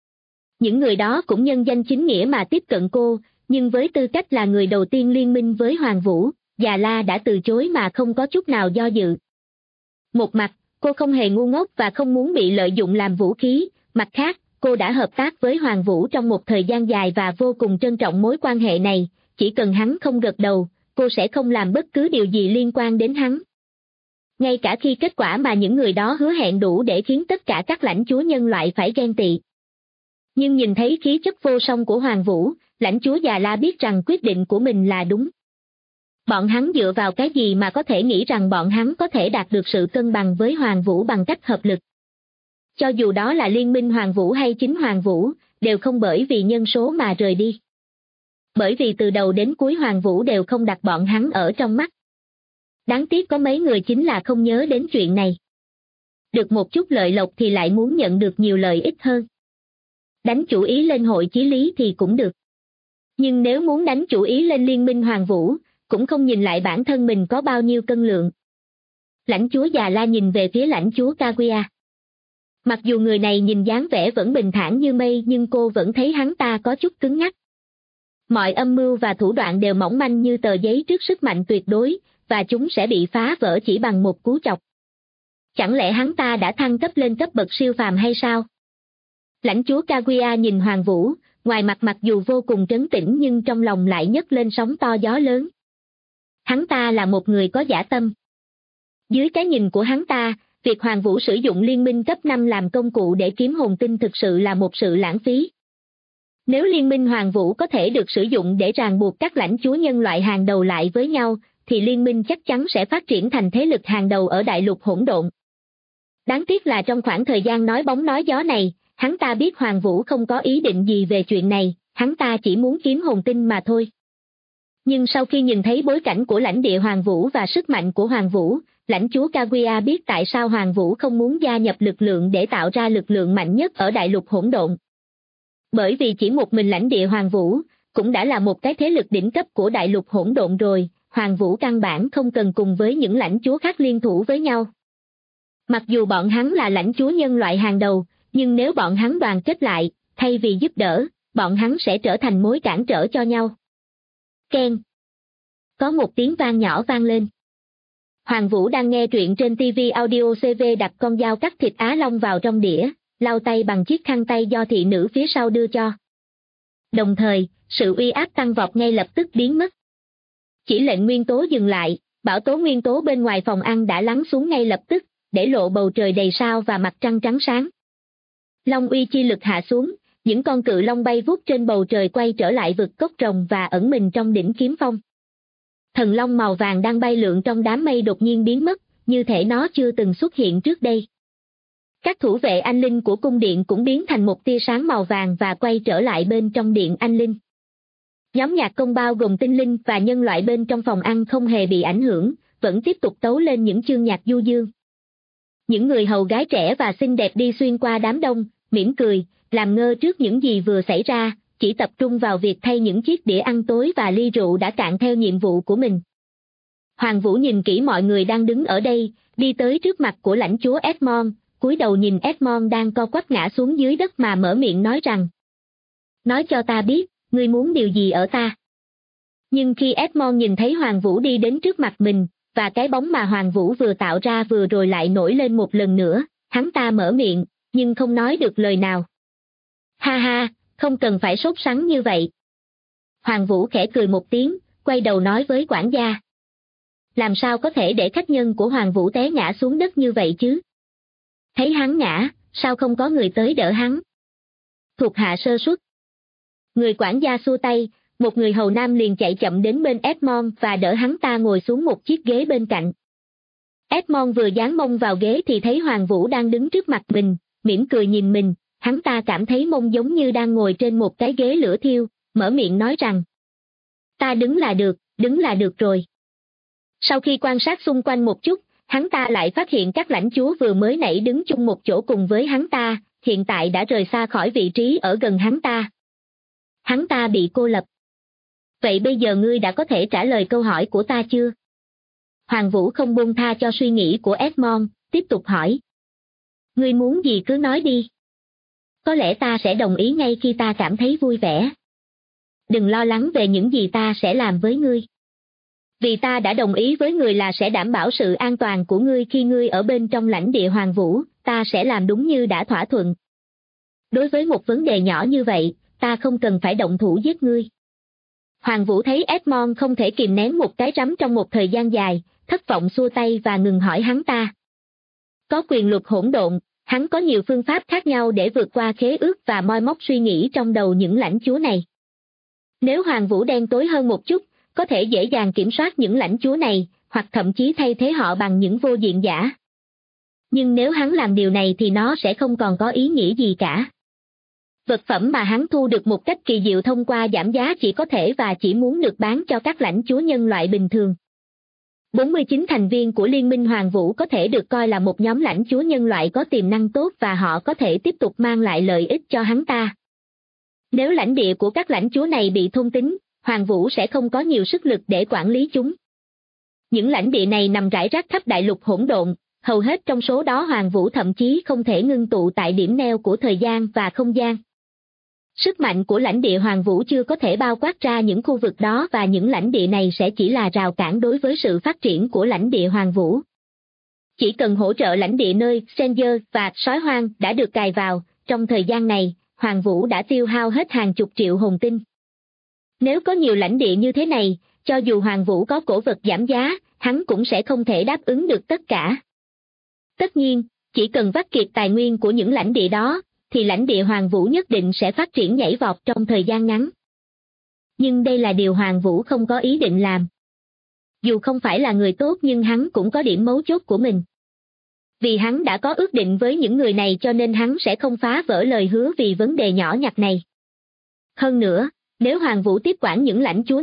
Những người đó cũng nhân danh chính nghĩa mà tiếp cận cô, nhưng với tư cách là người đầu tiên liên minh với Hoàng Vũ, Già La đã từ chối mà không có chút nào do dự. Một mặt, cô không hề ngu ngốc và không muốn bị lợi dụng làm vũ khí, mặt khác, cô đã hợp tác với Hoàng Vũ trong một thời gian dài và vô cùng trân trọng mối quan hệ này, chỉ cần hắn không gật đầu, cô sẽ không làm bất cứ điều gì liên quan đến hắn. Ngay cả khi kết quả mà những người đó hứa hẹn đủ để khiến tất cả các lãnh chúa nhân loại phải ghen tị. Nhưng nhìn thấy khí chất vô song của Hoàng Vũ, lãnh chúa Già La biết rằng quyết định của mình là đúng. Bọn hắn dựa vào cái gì mà có thể nghĩ rằng bọn hắn có thể đạt được sự cân bằng với Hoàng Vũ bằng cách hợp lực. Cho dù đó là liên minh Hoàng Vũ hay chính Hoàng Vũ, đều không bởi vì nhân số mà rời đi. Bởi vì từ đầu đến cuối Hoàng Vũ đều không đặt bọn hắn ở trong mắt. Đáng tiếc có mấy người chính là không nhớ đến chuyện này. Được một chút lợi lộc thì lại muốn nhận được nhiều lợi ích hơn. Đánh chủ ý lên hội chí lý thì cũng được. Nhưng nếu muốn đánh chủ ý lên liên minh Hoàng Vũ, cũng không nhìn lại bản thân mình có bao nhiêu cân lượng. Lãnh chúa Già La nhìn về phía lãnh chúa Kaguya. Mặc dù người này nhìn dáng vẻ vẫn bình thản như mây nhưng cô vẫn thấy hắn ta có chút cứng nhắc. Mọi âm mưu và thủ đoạn đều mỏng manh như tờ giấy trước sức mạnh tuyệt đối, và chúng sẽ bị phá vỡ chỉ bằng một cú chọc. Chẳng lẽ hắn ta đã thăng cấp lên cấp bậc siêu phàm hay sao? Lãnh chúa Kaguya nhìn Hoàng Vũ, ngoài mặt mặc dù vô cùng trấn tĩnh nhưng trong lòng lại nhấc lên sóng to gió lớn. Hắn ta là một người có dã tâm. Dưới cái nhìn của hắn ta, việc Hoàng Vũ sử dụng liên minh cấp 5 làm công cụ để kiếm hồn tinh thực sự là một sự lãng phí. Nếu liên minh Hoàng Vũ có thể được sử dụng để ràng buộc các lãnh chúa nhân loại hàng đầu lại với nhau, thì liên minh chắc chắn sẽ phát triển thành thế lực hàng đầu ở đại lục hỗn độn. Đáng tiếc là trong khoảng thời gian nói bóng nói gió này, hắn ta biết Hoàng Vũ không có ý định gì về chuyện này, hắn ta chỉ muốn kiếm hồn tinh mà thôi. Nhưng sau khi nhìn thấy bối cảnh của lãnh địa Hoàng Vũ và sức mạnh của Hoàng Vũ, lãnh chúa Kaguya biết tại sao Hoàng Vũ không muốn gia nhập lực lượng để tạo ra lực lượng mạnh nhất ở đại lục hỗn độn. Bởi vì chỉ một mình lãnh địa Hoàng Vũ, cũng đã là một cái thế lực đỉnh cấp của đại lục hỗn độn rồi, Hoàng Vũ căn bản không cần cùng với những lãnh chúa khác liên thủ với nhau. Mặc dù bọn hắn là lãnh chúa nhân loại hàng đầu, nhưng nếu bọn hắn đoàn kết lại, thay vì giúp đỡ, bọn hắn sẽ trở thành mối cản trở cho nhau. Keng. Có một tiếng vang nhỏ vang lên. Hoàng Vũ đang nghe truyện trên TV Audio CV đặt con dao cắt thịt Á Long vào trong đĩa, lau tay bằng chiếc khăn tay do thị nữ phía sau đưa cho. Đồng thời, sự uy áp tăng vọt ngay lập tức biến mất. Chỉ lệnh nguyên tố dừng lại, bão tố nguyên tố bên ngoài phòng ăn đã lắng xuống ngay lập tức, để lộ bầu trời đầy sao và mặt trăng trắng sáng. Long uy chi lực hạ xuống, những con cự long bay vút trên bầu trời quay trở lại vực cốc rồng và ẩn mình trong đỉnh kiếm phong. Thần long màu vàng đang bay lượn trong đám mây đột nhiên biến mất, như thể nó chưa từng xuất hiện trước đây. Các thủ vệ anh linh của cung điện cũng biến thành một tia sáng màu vàng và quay trở lại bên trong điện anh linh. Nhóm nhạc công bao gồm tinh linh và nhân loại bên trong phòng ăn không hề bị ảnh hưởng, vẫn tiếp tục tấu lên những chương nhạc du dương. Những người hầu gái trẻ và xinh đẹp đi xuyên qua đám đông, mỉm cười, làm ngơ trước những gì vừa xảy ra, chỉ tập trung vào việc thay những chiếc đĩa ăn tối và ly rượu đã cạn theo nhiệm vụ của mình. Hoàng Vũ nhìn kỹ mọi người đang đứng ở đây, đi tới trước mặt của lãnh chúa Edmond, cúi đầu nhìn Edmond đang co quắp ngã xuống dưới đất mà mở miệng nói rằng: Nói cho ta biết, ngươi muốn điều gì ở ta? Nhưng khi Edmond nhìn thấy Hoàng Vũ đi đến trước mặt mình, và cái bóng mà Hoàng Vũ vừa tạo ra vừa rồi lại nổi lên một lần nữa, hắn ta mở miệng, nhưng không nói được lời nào. Ha ha, không cần phải sốt sắng như vậy. Hoàng Vũ khẽ cười một tiếng, quay đầu nói với quản gia. Làm sao có thể để khách nhân của Hoàng Vũ té ngã xuống đất như vậy chứ? Thấy hắn ngã, sao không có người tới đỡ hắn? Thuộc hạ sơ suất. Người quản gia xua tay, một người hầu nam liền chạy chậm đến bên Edmond và đỡ hắn ta ngồi xuống một chiếc ghế bên cạnh. Edmond vừa dán mông vào ghế thì thấy Hoàng Vũ đang đứng trước mặt mình, mỉm cười nhìn mình, hắn ta cảm thấy mông giống như đang ngồi trên một cái ghế lửa thiêu, mở miệng nói rằng: Ta đứng là được rồi. Sau khi quan sát xung quanh một chút, hắn ta lại phát hiện các lãnh chúa vừa mới nãy đứng chung một chỗ cùng với hắn ta, hiện tại đã rời xa khỏi vị trí ở gần hắn ta. Hắn ta bị cô lập. Vậy bây giờ ngươi đã có thể trả lời câu hỏi của ta chưa? Hoàng Vũ không buông tha cho suy nghĩ của Edmond, tiếp tục hỏi. Ngươi muốn gì cứ nói đi. Có lẽ ta sẽ đồng ý ngay khi ta cảm thấy vui vẻ. Đừng lo lắng về những gì ta sẽ làm với ngươi. Vì ta đã đồng ý với ngươi là sẽ đảm bảo sự an toàn của ngươi khi ngươi ở bên trong lãnh địa Hoàng Vũ, ta sẽ làm đúng như đã thỏa thuận. Đối với một vấn đề nhỏ như vậy, ta không cần phải động thủ giết ngươi. Hoàng Vũ thấy Edmond không thể kìm nén một cái rắm trong một thời gian dài, thất vọng xua tay và ngừng hỏi hắn ta. Có quyền luật hỗn độn, hắn có nhiều phương pháp khác nhau để vượt qua khế ước và moi móc suy nghĩ trong đầu những lãnh chúa này. Nếu Hoàng Vũ đen tối hơn một chút, có thể dễ dàng kiểm soát những lãnh chúa này, hoặc thậm chí thay thế họ bằng những vô diện giả. Nhưng nếu hắn làm điều này thì nó sẽ không còn có ý nghĩa gì cả. Vật phẩm mà hắn thu được một cách kỳ diệu thông qua giảm giá chỉ có thể và chỉ muốn được bán cho các lãnh chúa nhân loại bình thường. 49 thành viên của Liên minh Hoàng Vũ có thể được coi là một nhóm lãnh chúa nhân loại có tiềm năng tốt và họ có thể tiếp tục mang lại lợi ích cho hắn ta. Nếu lãnh địa của các lãnh chúa này bị thôn tính, Hoàng Vũ sẽ không có nhiều sức lực để quản lý chúng. Những lãnh địa này nằm rải rác khắp đại lục hỗn độn, hầu hết trong số đó Hoàng Vũ thậm chí không thể ngưng tụ tại điểm neo của thời gian và không gian. Sức mạnh của lãnh địa Hoàng Vũ chưa có thể bao quát ra những khu vực đó và những lãnh địa này sẽ chỉ là rào cản đối với sự phát triển của lãnh địa Hoàng Vũ. Chỉ cần hỗ trợ lãnh địa nơi Stranger và Sói Hoang đã được cài vào, trong thời gian này, Hoàng Vũ đã tiêu hao hết hàng chục triệu hồn tinh. Nếu có nhiều lãnh địa như thế này, cho dù Hoàng Vũ có cổ vật giảm giá, hắn cũng sẽ không thể đáp ứng được tất cả. Tất nhiên, chỉ cần vắt kiệt tài nguyên của những lãnh địa đó, thì lãnh địa Hoàng Vũ nhất định sẽ phát triển nhảy vọt trong thời gian ngắn. Nhưng đây là điều Hoàng Vũ không có ý định làm. Dù không phải là người tốt nhưng hắn cũng có điểm mấu chốt của mình. Vì hắn đã có ước định với những người này cho nên hắn sẽ không phá vỡ lời hứa vì vấn đề nhỏ nhặt này. Hơn nữa, nếu Hoàng Vũ tiếp quản những lãnh chúa này,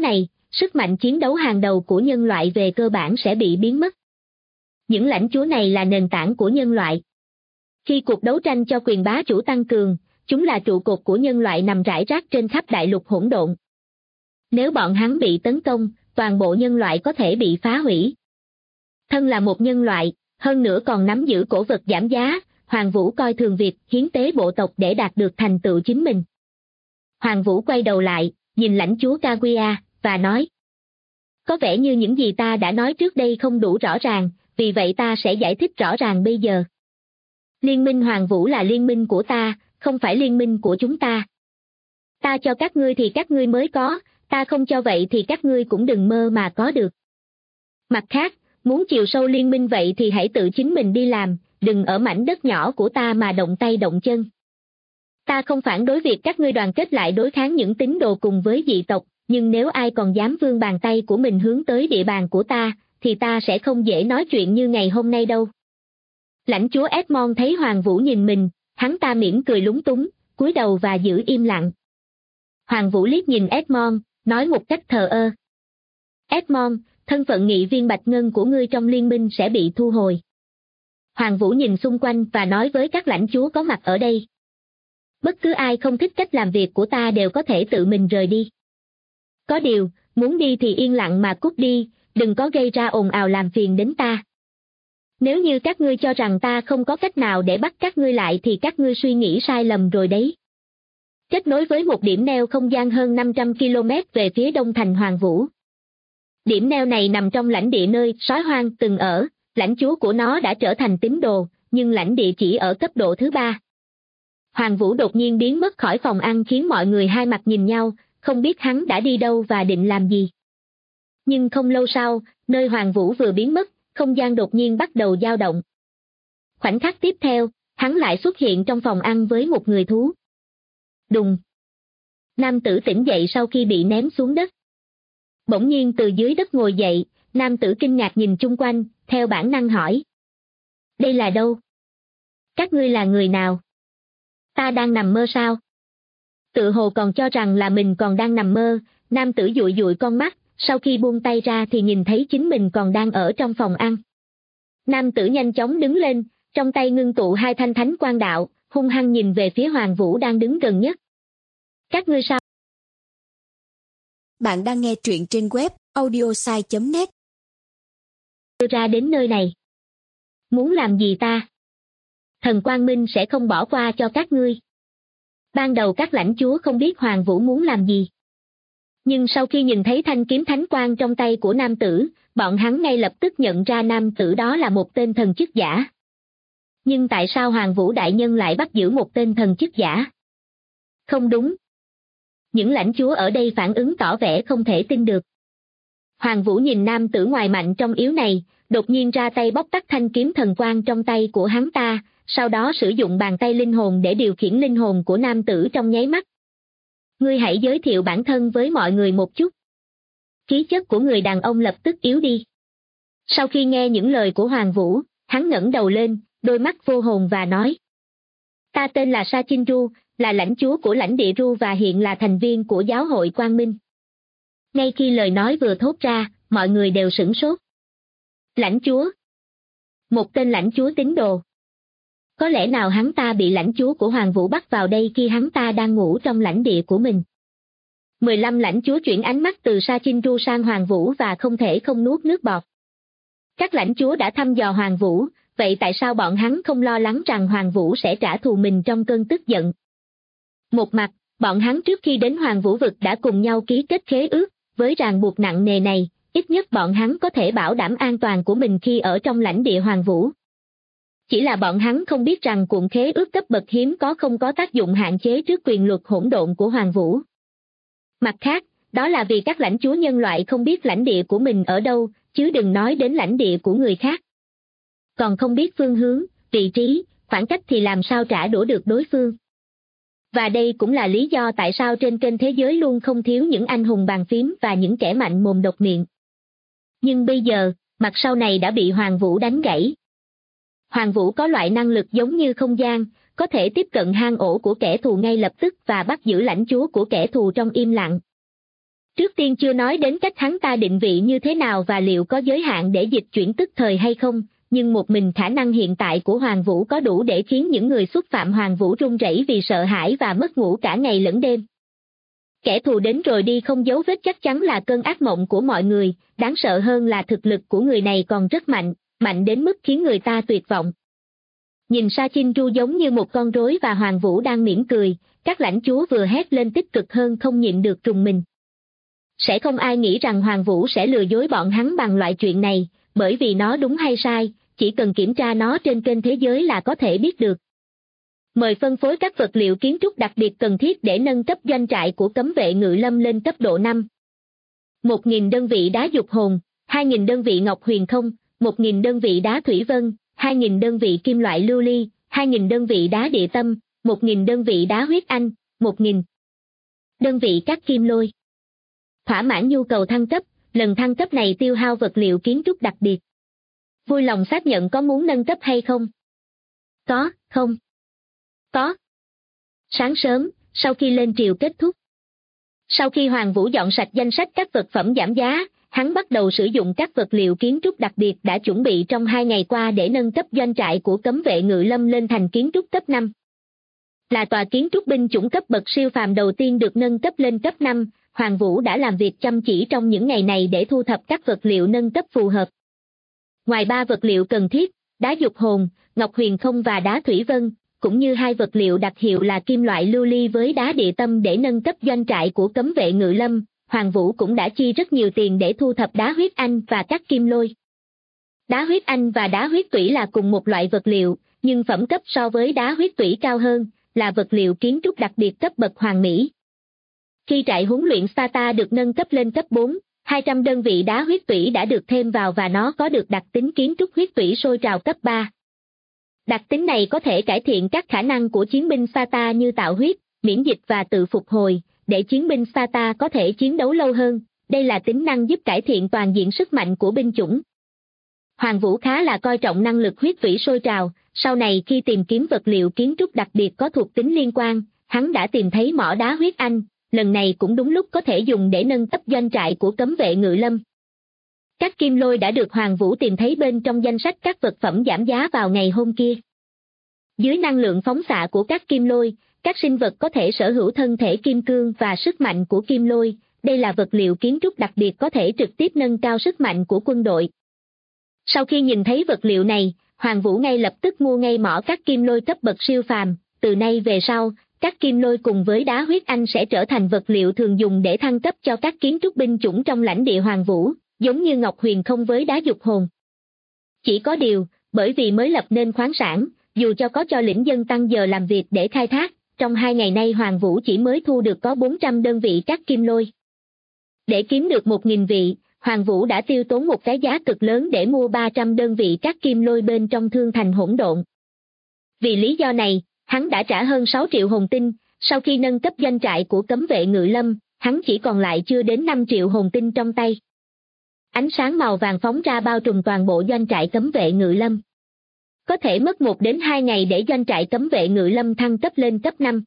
sức mạnh chiến đấu hàng đầu của nhân loại về cơ bản sẽ bị biến mất. Những lãnh chúa này là nền tảng của nhân loại. Khi cuộc đấu tranh cho quyền bá chủ tăng cường, chúng là trụ cột của nhân loại nằm rải rác trên khắp đại lục hỗn độn. Nếu bọn hắn bị tấn công, toàn bộ nhân loại có thể bị phá hủy. Thân là một nhân loại, hơn nữa còn nắm giữ cổ vật giảm giá, Hoàng Vũ coi thường việc hiến tế bộ tộc để đạt được thành tựu chính mình. Hoàng Vũ quay đầu lại, nhìn lãnh chúa Kaguya, và nói: có vẻ như những gì ta đã nói trước đây không đủ rõ ràng, vì vậy ta sẽ giải thích rõ ràng bây giờ. Liên minh Hoàng Vũ là liên minh của ta, không phải liên minh của chúng ta. Ta cho các ngươi thì các ngươi mới có, ta không cho vậy thì các ngươi cũng đừng mơ mà có được. Mặt khác, muốn chiều sâu liên minh vậy thì hãy tự chính mình đi làm, đừng ở mảnh đất nhỏ của ta mà động tay động chân. Ta không phản đối việc các ngươi đoàn kết lại đối kháng những tín đồ cùng với dị tộc, nhưng nếu ai còn dám vươn bàn tay của mình hướng tới địa bàn của ta, thì ta sẽ không dễ nói chuyện như ngày hôm nay đâu. Lãnh chúa Edmond thấy Hoàng Vũ nhìn mình, hắn ta mỉm cười lúng túng, cúi đầu và giữ im lặng. Hoàng Vũ liếc nhìn Edmond, nói một cách thờ ơ: Edmond, thân phận nghị viên Bạch Ngân của ngươi trong liên minh sẽ bị thu hồi. Hoàng Vũ nhìn xung quanh và nói với các lãnh chúa có mặt ở đây: bất cứ ai không thích cách làm việc của ta đều có thể tự mình rời đi. Có điều, muốn đi thì yên lặng mà cút đi, đừng có gây ra ồn ào làm phiền đến ta. Nếu như các ngươi cho rằng ta không có cách nào để bắt các ngươi lại thì các ngươi suy nghĩ sai lầm rồi đấy. Kết nối với một điểm neo không gian hơn 500 km về phía đông thành Hoàng Vũ. Điểm neo này nằm trong lãnh địa nơi sói hoang từng ở, lãnh chúa của nó đã trở thành tín đồ, nhưng lãnh địa chỉ ở cấp độ thứ 3. Hoàng Vũ đột nhiên biến mất khỏi phòng ăn khiến mọi người hai mặt nhìn nhau, không biết hắn đã đi đâu và định làm gì. Nhưng không lâu sau, nơi Hoàng Vũ vừa biến mất, không gian đột nhiên bắt đầu dao động. Khoảnh khắc tiếp theo, hắn lại xuất hiện trong phòng ăn với một người thú. Đùng! Nam tử tỉnh dậy sau khi bị ném xuống đất. Bỗng nhiên từ dưới đất ngồi dậy, nam tử kinh ngạc nhìn chung quanh, theo bản năng hỏi: đây là đâu? Các ngươi là người nào? Ta đang nằm mơ sao? Tự hồ còn cho rằng là mình còn đang nằm mơ, nam tử dụi dụi con mắt, sau khi buông tay ra thì nhìn thấy chính mình còn đang ở trong phòng ăn. Nam tử nhanh chóng đứng lên, trong tay ngưng tụ hai thanh thánh quang đạo, hung hăng nhìn về phía Hoàng Vũ đang đứng gần nhất. Các ngươi sao? Bạn đang nghe truyện trên web audiosai.net. Đưa ra đến nơi này. Muốn làm gì ta? Thần Quang Minh sẽ không bỏ qua cho các ngươi. Ban đầu các lãnh chúa không biết Hoàng Vũ muốn làm gì. Nhưng sau khi nhìn thấy thanh kiếm thánh quang trong tay của nam tử, bọn hắn ngay lập tức nhận ra nam tử đó là một tên thần chức giả. Nhưng tại sao Hoàng Vũ đại nhân lại bắt giữ một tên thần chức giả? Không đúng. Những lãnh chúa ở đây phản ứng tỏ vẻ không thể tin được. Hoàng Vũ nhìn nam tử ngoài mạnh trong yếu này, đột nhiên ra tay bóc tắt thanh kiếm thần quang trong tay của hắn ta, sau đó sử dụng bàn tay linh hồn để điều khiển linh hồn của nam tử trong nháy mắt. Ngươi hãy giới thiệu bản thân với mọi người một chút. Khí chất của người đàn ông lập tức yếu đi. Sau khi nghe những lời của Hoàng Vũ, hắn ngẩng đầu lên, đôi mắt vô hồn và nói: ta tên là Sa Chinh Ru, là lãnh chúa của lãnh địa Ru và hiện là thành viên của giáo hội Quang Minh. Ngay khi lời nói vừa thốt ra, mọi người đều sửng sốt. Lãnh chúa? Một tên lãnh chúa tín đồ. Có lẽ nào hắn ta bị lãnh chúa của Hoàng Vũ bắt vào đây khi hắn ta đang ngủ trong lãnh địa của mình? 15 lãnh chúa chuyển ánh mắt từ Sa Chinh Ru sang Hoàng Vũ và không thể không nuốt nước bọt. Các lãnh chúa đã thăm dò Hoàng Vũ, vậy tại sao bọn hắn không lo lắng rằng Hoàng Vũ sẽ trả thù mình trong cơn tức giận? Một mặt, bọn hắn trước khi đến Hoàng Vũ vực đã cùng nhau ký kết khế ước, với ràng buộc nặng nề này, ít nhất bọn hắn có thể bảo đảm an toàn của mình khi ở trong lãnh địa Hoàng Vũ. Chỉ là bọn hắn không biết rằng cuộn khế ước cấp bậc hiếm có không có tác dụng hạn chế trước quyền luật hỗn độn của Hoàng Vũ. Mặt khác, đó là vì các lãnh chúa nhân loại không biết lãnh địa của mình ở đâu, chứ đừng nói đến lãnh địa của người khác. Còn không biết phương hướng, vị trí, khoảng cách thì làm sao trả đũa được đối phương. Và đây cũng là lý do tại sao trên kênh thế giới luôn không thiếu những anh hùng bàn phím và những kẻ mạnh mồm độc miệng. Nhưng bây giờ, mặt sau này đã bị Hoàng Vũ đánh gãy. Hoàng Vũ có loại năng lực giống như không gian, có thể tiếp cận hang ổ của kẻ thù ngay lập tức và bắt giữ lãnh chúa của kẻ thù trong im lặng. Trước tiên chưa nói đến cách hắn ta định vị như thế nào và liệu có giới hạn để dịch chuyển tức thời hay không, nhưng một mình khả năng hiện tại của Hoàng Vũ có đủ để khiến những người xúc phạm Hoàng Vũ run rẩy vì sợ hãi và mất ngủ cả ngày lẫn đêm. Kẻ thù đến rồi đi không dấu vết chắc chắn là cơn ác mộng của mọi người, đáng sợ hơn là thực lực của người này còn rất mạnh, mạnh đến mức khiến người ta tuyệt vọng. Nhìn Sa Chinh Ru giống như một con rối và Hoàng Vũ đang mỉm cười, các lãnh chúa vừa hét lên tích cực hơn không nhịn được rùng mình. Sẽ không ai nghĩ rằng Hoàng Vũ sẽ lừa dối bọn hắn bằng loại chuyện này, bởi vì nó đúng hay sai, chỉ cần kiểm tra nó trên kênh thế giới là có thể biết được. Mời phân phối các vật liệu kiến trúc đặc biệt cần thiết để nâng cấp doanh trại của cấm vệ ngự lâm lên cấp độ 5. 1.000 đơn vị đá dục hồn, 2.000 đơn vị ngọc huyền không, 1.000 đơn vị đá thủy vân, 2.000 đơn vị kim loại lưu ly, 2.000 đơn vị đá địa tâm, 1.000 đơn vị đá huyết anh, 1.000 đơn vị các kim lôi. Thỏa mãn nhu cầu thăng cấp, lần thăng cấp này tiêu hao vật liệu kiến trúc đặc biệt. Vui lòng xác nhận có muốn nâng cấp hay không? Có, không? Có. Sáng sớm, sau khi lên triều kết thúc. Sau khi Hoàng Vũ dọn sạch danh sách các vật phẩm giảm giá, hắn bắt đầu sử dụng các vật liệu kiến trúc đặc biệt đã chuẩn bị trong 2 ngày qua để nâng cấp doanh trại của cấm vệ ngự lâm lên thành kiến trúc cấp 5. Là tòa kiến trúc binh chủng cấp bậc siêu phàm đầu tiên được nâng cấp lên cấp 5, Hoàng Vũ đã làm việc chăm chỉ trong những ngày này để thu thập các vật liệu nâng cấp phù hợp. Ngoài 3 vật liệu cần thiết, đá dục hồn, ngọc huyền không và đá thủy vân, cũng như 2 vật liệu đặc hiệu là kim loại lưu ly với đá địa tâm để nâng cấp doanh trại của cấm vệ ngự lâm, Hoàng Vũ cũng đã chi rất nhiều tiền để thu thập đá huyết anh và các kim lôi. Đá huyết anh và đá huyết tủy là cùng một loại vật liệu, nhưng phẩm cấp so với đá huyết tủy cao hơn, là vật liệu kiến trúc đặc biệt cấp bậc hoàn mỹ. Khi trại huấn luyện Sparta được nâng cấp lên cấp 4, 200 đơn vị đá huyết tủy đã được thêm vào và nó có được đặc tính kiến trúc huyết tủy sôi trào cấp 3. Đặc tính này có thể cải thiện các khả năng của chiến binh Sparta như tạo huyết, miễn dịch và tự phục hồi, để chiến binh Sparta có thể chiến đấu lâu hơn. Đây là tính năng giúp cải thiện toàn diện sức mạnh của binh chủng. Hoàng Vũ khá là coi trọng năng lực huyết tủy sôi trào, sau này khi tìm kiếm vật liệu kiến trúc đặc biệt có thuộc tính liên quan, hắn đã tìm thấy mỏ đá huyết anh, lần này cũng đúng lúc có thể dùng để nâng cấp doanh trại của cấm vệ ngự lâm. Các kim lôi đã được Hoàng Vũ tìm thấy bên trong danh sách các vật phẩm giảm giá vào ngày hôm kia. Dưới năng lượng phóng xạ của các kim lôi, các sinh vật có thể sở hữu thân thể kim cương và sức mạnh của kim lôi, đây là vật liệu kiến trúc đặc biệt có thể trực tiếp nâng cao sức mạnh của quân đội. Sau khi nhìn thấy vật liệu này, Hoàng Vũ ngay lập tức mua ngay mỏ các kim lôi cấp bậc siêu phàm, từ nay về sau, các kim lôi cùng với đá huyết anh sẽ trở thành vật liệu thường dùng để thăng cấp cho các kiến trúc binh chủng trong lãnh địa Hoàng Vũ, giống như ngọc huyền không với đá dục hồn. Chỉ có điều, bởi vì mới lập nên khoáng sản, dù có cho lĩnh dân tăng giờ làm việc để khai thác, trong 2 ngày nay Hoàng Vũ chỉ mới thu được có 400 đơn vị các kim lôi. Để kiếm được 1.000 vị, Hoàng Vũ đã tiêu tốn một cái giá cực lớn để mua 300 đơn vị các kim lôi bên trong thương thành hỗn độn. Vì lý do này, hắn đã trả hơn 6 triệu hồn tinh, sau khi nâng cấp doanh trại của cấm vệ ngự lâm, hắn chỉ còn lại chưa đến 5 triệu hồn tinh trong tay. Ánh sáng màu vàng phóng ra bao trùm toàn bộ doanh trại cấm vệ ngự lâm. Có thể mất 1 đến 2 ngày để doanh trại cấm vệ ngự lâm thăng cấp lên cấp 5.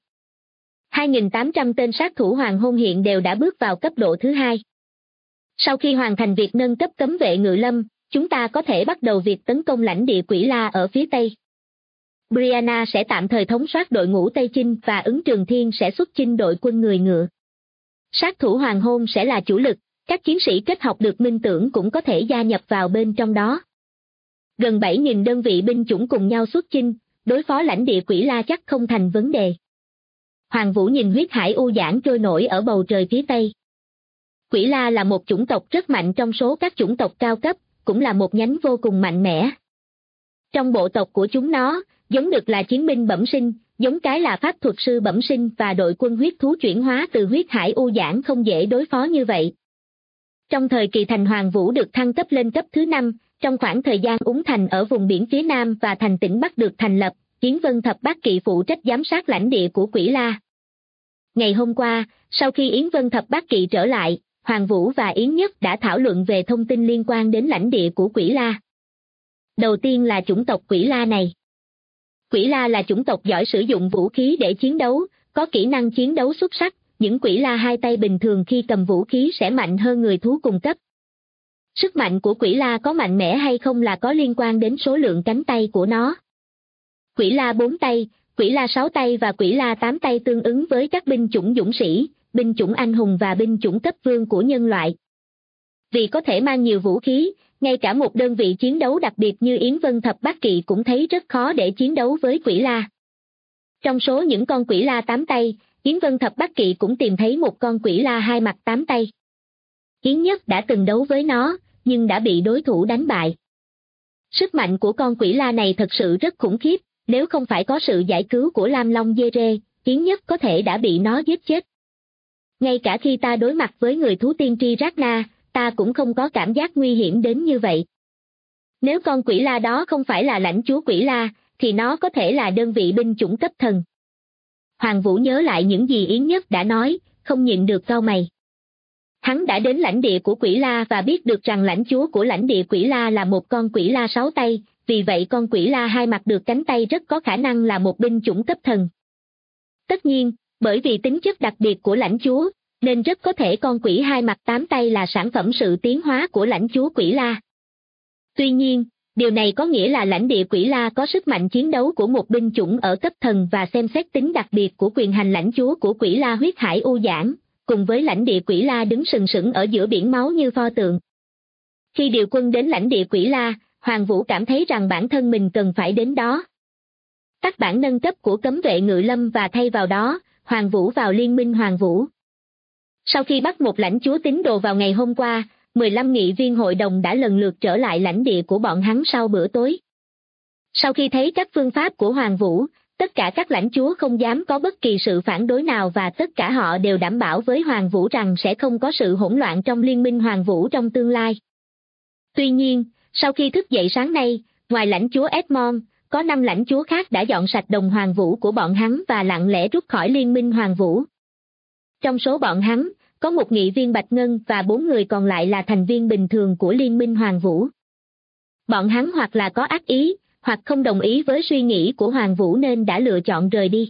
2.800 tên sát thủ hoàng hôn hiện đều đã bước vào cấp độ thứ 2. Sau khi hoàn thành việc nâng cấp cấm vệ ngự lâm, chúng ta có thể bắt đầu việc tấn công lãnh địa Quỷ La ở phía Tây. Brianna sẽ tạm thời thống soát đội ngũ Tây Chinh và Ứng Trường Thiên sẽ xuất chinh đội quân người ngựa. Sát thủ hoàng hôn sẽ là chủ lực, các chiến sĩ kết học được minh tưởng cũng có thể gia nhập vào bên trong đó. Gần 7.000 đơn vị binh chủng cùng nhau xuất chinh, đối phó lãnh địa Quỷ La chắc không thành vấn đề. Hoàng Vũ nhìn huyết hải u giãn trôi nổi ở bầu trời phía Tây. Quỷ La là một chủng tộc rất mạnh trong số các chủng tộc cao cấp, cũng là một nhánh vô cùng mạnh mẽ. Trong bộ tộc của chúng nó, giống đực là chiến binh bẩm sinh, giống cái là pháp thuật sư bẩm sinh và đội quân huyết thú chuyển hóa từ huyết hải u giãn không dễ đối phó như vậy. Trong thời kỳ thành Hoàng Vũ được thăng cấp lên cấp thứ 5, trong khoảng thời gian Úng Thành ở vùng biển phía Nam và thành tỉnh Bắc được thành lập, Yến Vân Thập Bát Kỵ phụ trách giám sát lãnh địa của Quỷ La. Ngày hôm qua, sau khi Yến Vân Thập Bát Kỵ trở lại, Hoàng Vũ và Yến Nhất đã thảo luận về thông tin liên quan đến lãnh địa của Quỷ La. Đầu tiên là chủng tộc Quỷ La này. Quỷ La là chủng tộc giỏi sử dụng vũ khí để chiến đấu, có kỹ năng chiến đấu xuất sắc, những quỷ la hai tay bình thường khi cầm vũ khí sẽ mạnh hơn người thú cùng cấp. Sức mạnh của quỷ la có mạnh mẽ hay không là có liên quan đến số lượng cánh tay của nó. Quỷ la 4 tay, quỷ la 6 tay và quỷ la 8 tay tương ứng với các binh chủng dũng sĩ, binh chủng anh hùng và binh chủng cấp vương của nhân loại. Vì có thể mang nhiều vũ khí, ngay cả một đơn vị chiến đấu đặc biệt như Yến Vân Thập Bát Kỵ cũng thấy rất khó để chiến đấu với quỷ la. Trong số những con quỷ la 8 tay, Yến Vân Thập Bát Kỵ cũng tìm thấy một con quỷ la hai mặt 8 tay. Yến Nhất đã từng đấu với nó, nhưng đã bị đối thủ đánh bại. Sức mạnh của con quỷ la này thật sự rất khủng khiếp, nếu không phải có sự giải cứu của Lam Long Dê Rê, Yến Nhất có thể đã bị nó giết chết. Ngay cả khi ta đối mặt với người thú tiên tri Ragna, ta cũng không có cảm giác nguy hiểm đến như vậy. Nếu con quỷ la đó không phải là lãnh chúa quỷ la, thì nó có thể là đơn vị binh chủng cấp thần. Hoàng Vũ nhớ lại những gì Yến Nhất đã nói, không nhịn được cau mày. Hắn đã đến lãnh địa của quỷ la và biết được rằng lãnh chúa của lãnh địa quỷ la là một con quỷ la 6 tay, vì vậy con quỷ la hai mặt được cánh tay rất có khả năng là một binh chủng cấp thần. Tất nhiên, bởi vì tính chất đặc biệt của lãnh chúa, nên rất có thể con quỷ hai mặt 8 tay là sản phẩm sự tiến hóa của lãnh chúa quỷ la. Tuy nhiên, điều này có nghĩa là lãnh địa quỷ la có sức mạnh chiến đấu của một binh chủng ở cấp thần và xem xét tính đặc biệt của quyền hành lãnh chúa của quỷ la huyết hải u giãn, cùng với lãnh địa quỷ la đứng sừng sững ở giữa biển máu như pho tượng. Khi điều quân đến lãnh địa quỷ la, Hoàng Vũ cảm thấy rằng bản thân mình cần phải đến đó. Tắt bản nâng cấp của cấm vệ ngự lâm và thay vào đó, Hoàng Vũ vào Liên minh Hoàng Vũ. Sau khi bắt một lãnh chúa tín đồ vào ngày hôm qua, 15 nghị viên hội đồng đã lần lượt trở lại lãnh địa của bọn hắn sau bữa tối. Sau khi thấy các phương pháp của Hoàng Vũ, tất cả các lãnh chúa không dám có bất kỳ sự phản đối nào và tất cả họ đều đảm bảo với Hoàng Vũ rằng sẽ không có sự hỗn loạn trong Liên minh Hoàng Vũ trong tương lai. Tuy nhiên, sau khi thức dậy sáng nay, ngoài lãnh chúa Edmond, có 5 lãnh chúa khác đã dọn sạch đồng Hoàng Vũ của bọn hắn và lặng lẽ rút khỏi Liên minh Hoàng Vũ. Trong số bọn hắn, có một nghị viên Bạch Ngân và 4 người còn lại là thành viên bình thường của Liên minh Hoàng Vũ. Bọn hắn hoặc là có ác ý, hoặc không đồng ý với suy nghĩ của Hoàng Vũ nên đã lựa chọn rời đi.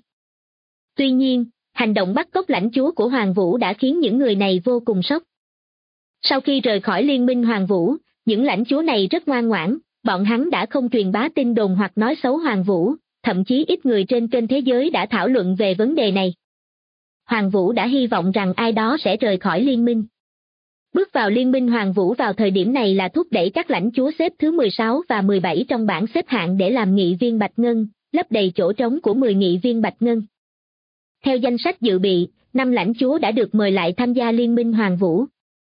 Tuy nhiên, hành động bắt cóc lãnh chúa của Hoàng Vũ đã khiến những người này vô cùng sốc. Sau khi rời khỏi Liên minh Hoàng Vũ, những lãnh chúa này rất ngoan ngoãn, bọn hắn đã không truyền bá tin đồn hoặc nói xấu Hoàng Vũ, thậm chí ít người trên kênh thế giới đã thảo luận về vấn đề này. Hoàng Vũ đã hy vọng rằng ai đó sẽ rời khỏi liên minh. Bước vào liên minh Hoàng Vũ vào thời điểm này là thúc đẩy các lãnh chúa xếp thứ 16 và 17 trong bảng xếp hạng để làm nghị viên Bạch Ngân, lấp đầy chỗ trống của 10 nghị viên Bạch Ngân. Theo danh sách dự bị, 5 lãnh chúa đã được mời lại tham gia liên minh Hoàng Vũ.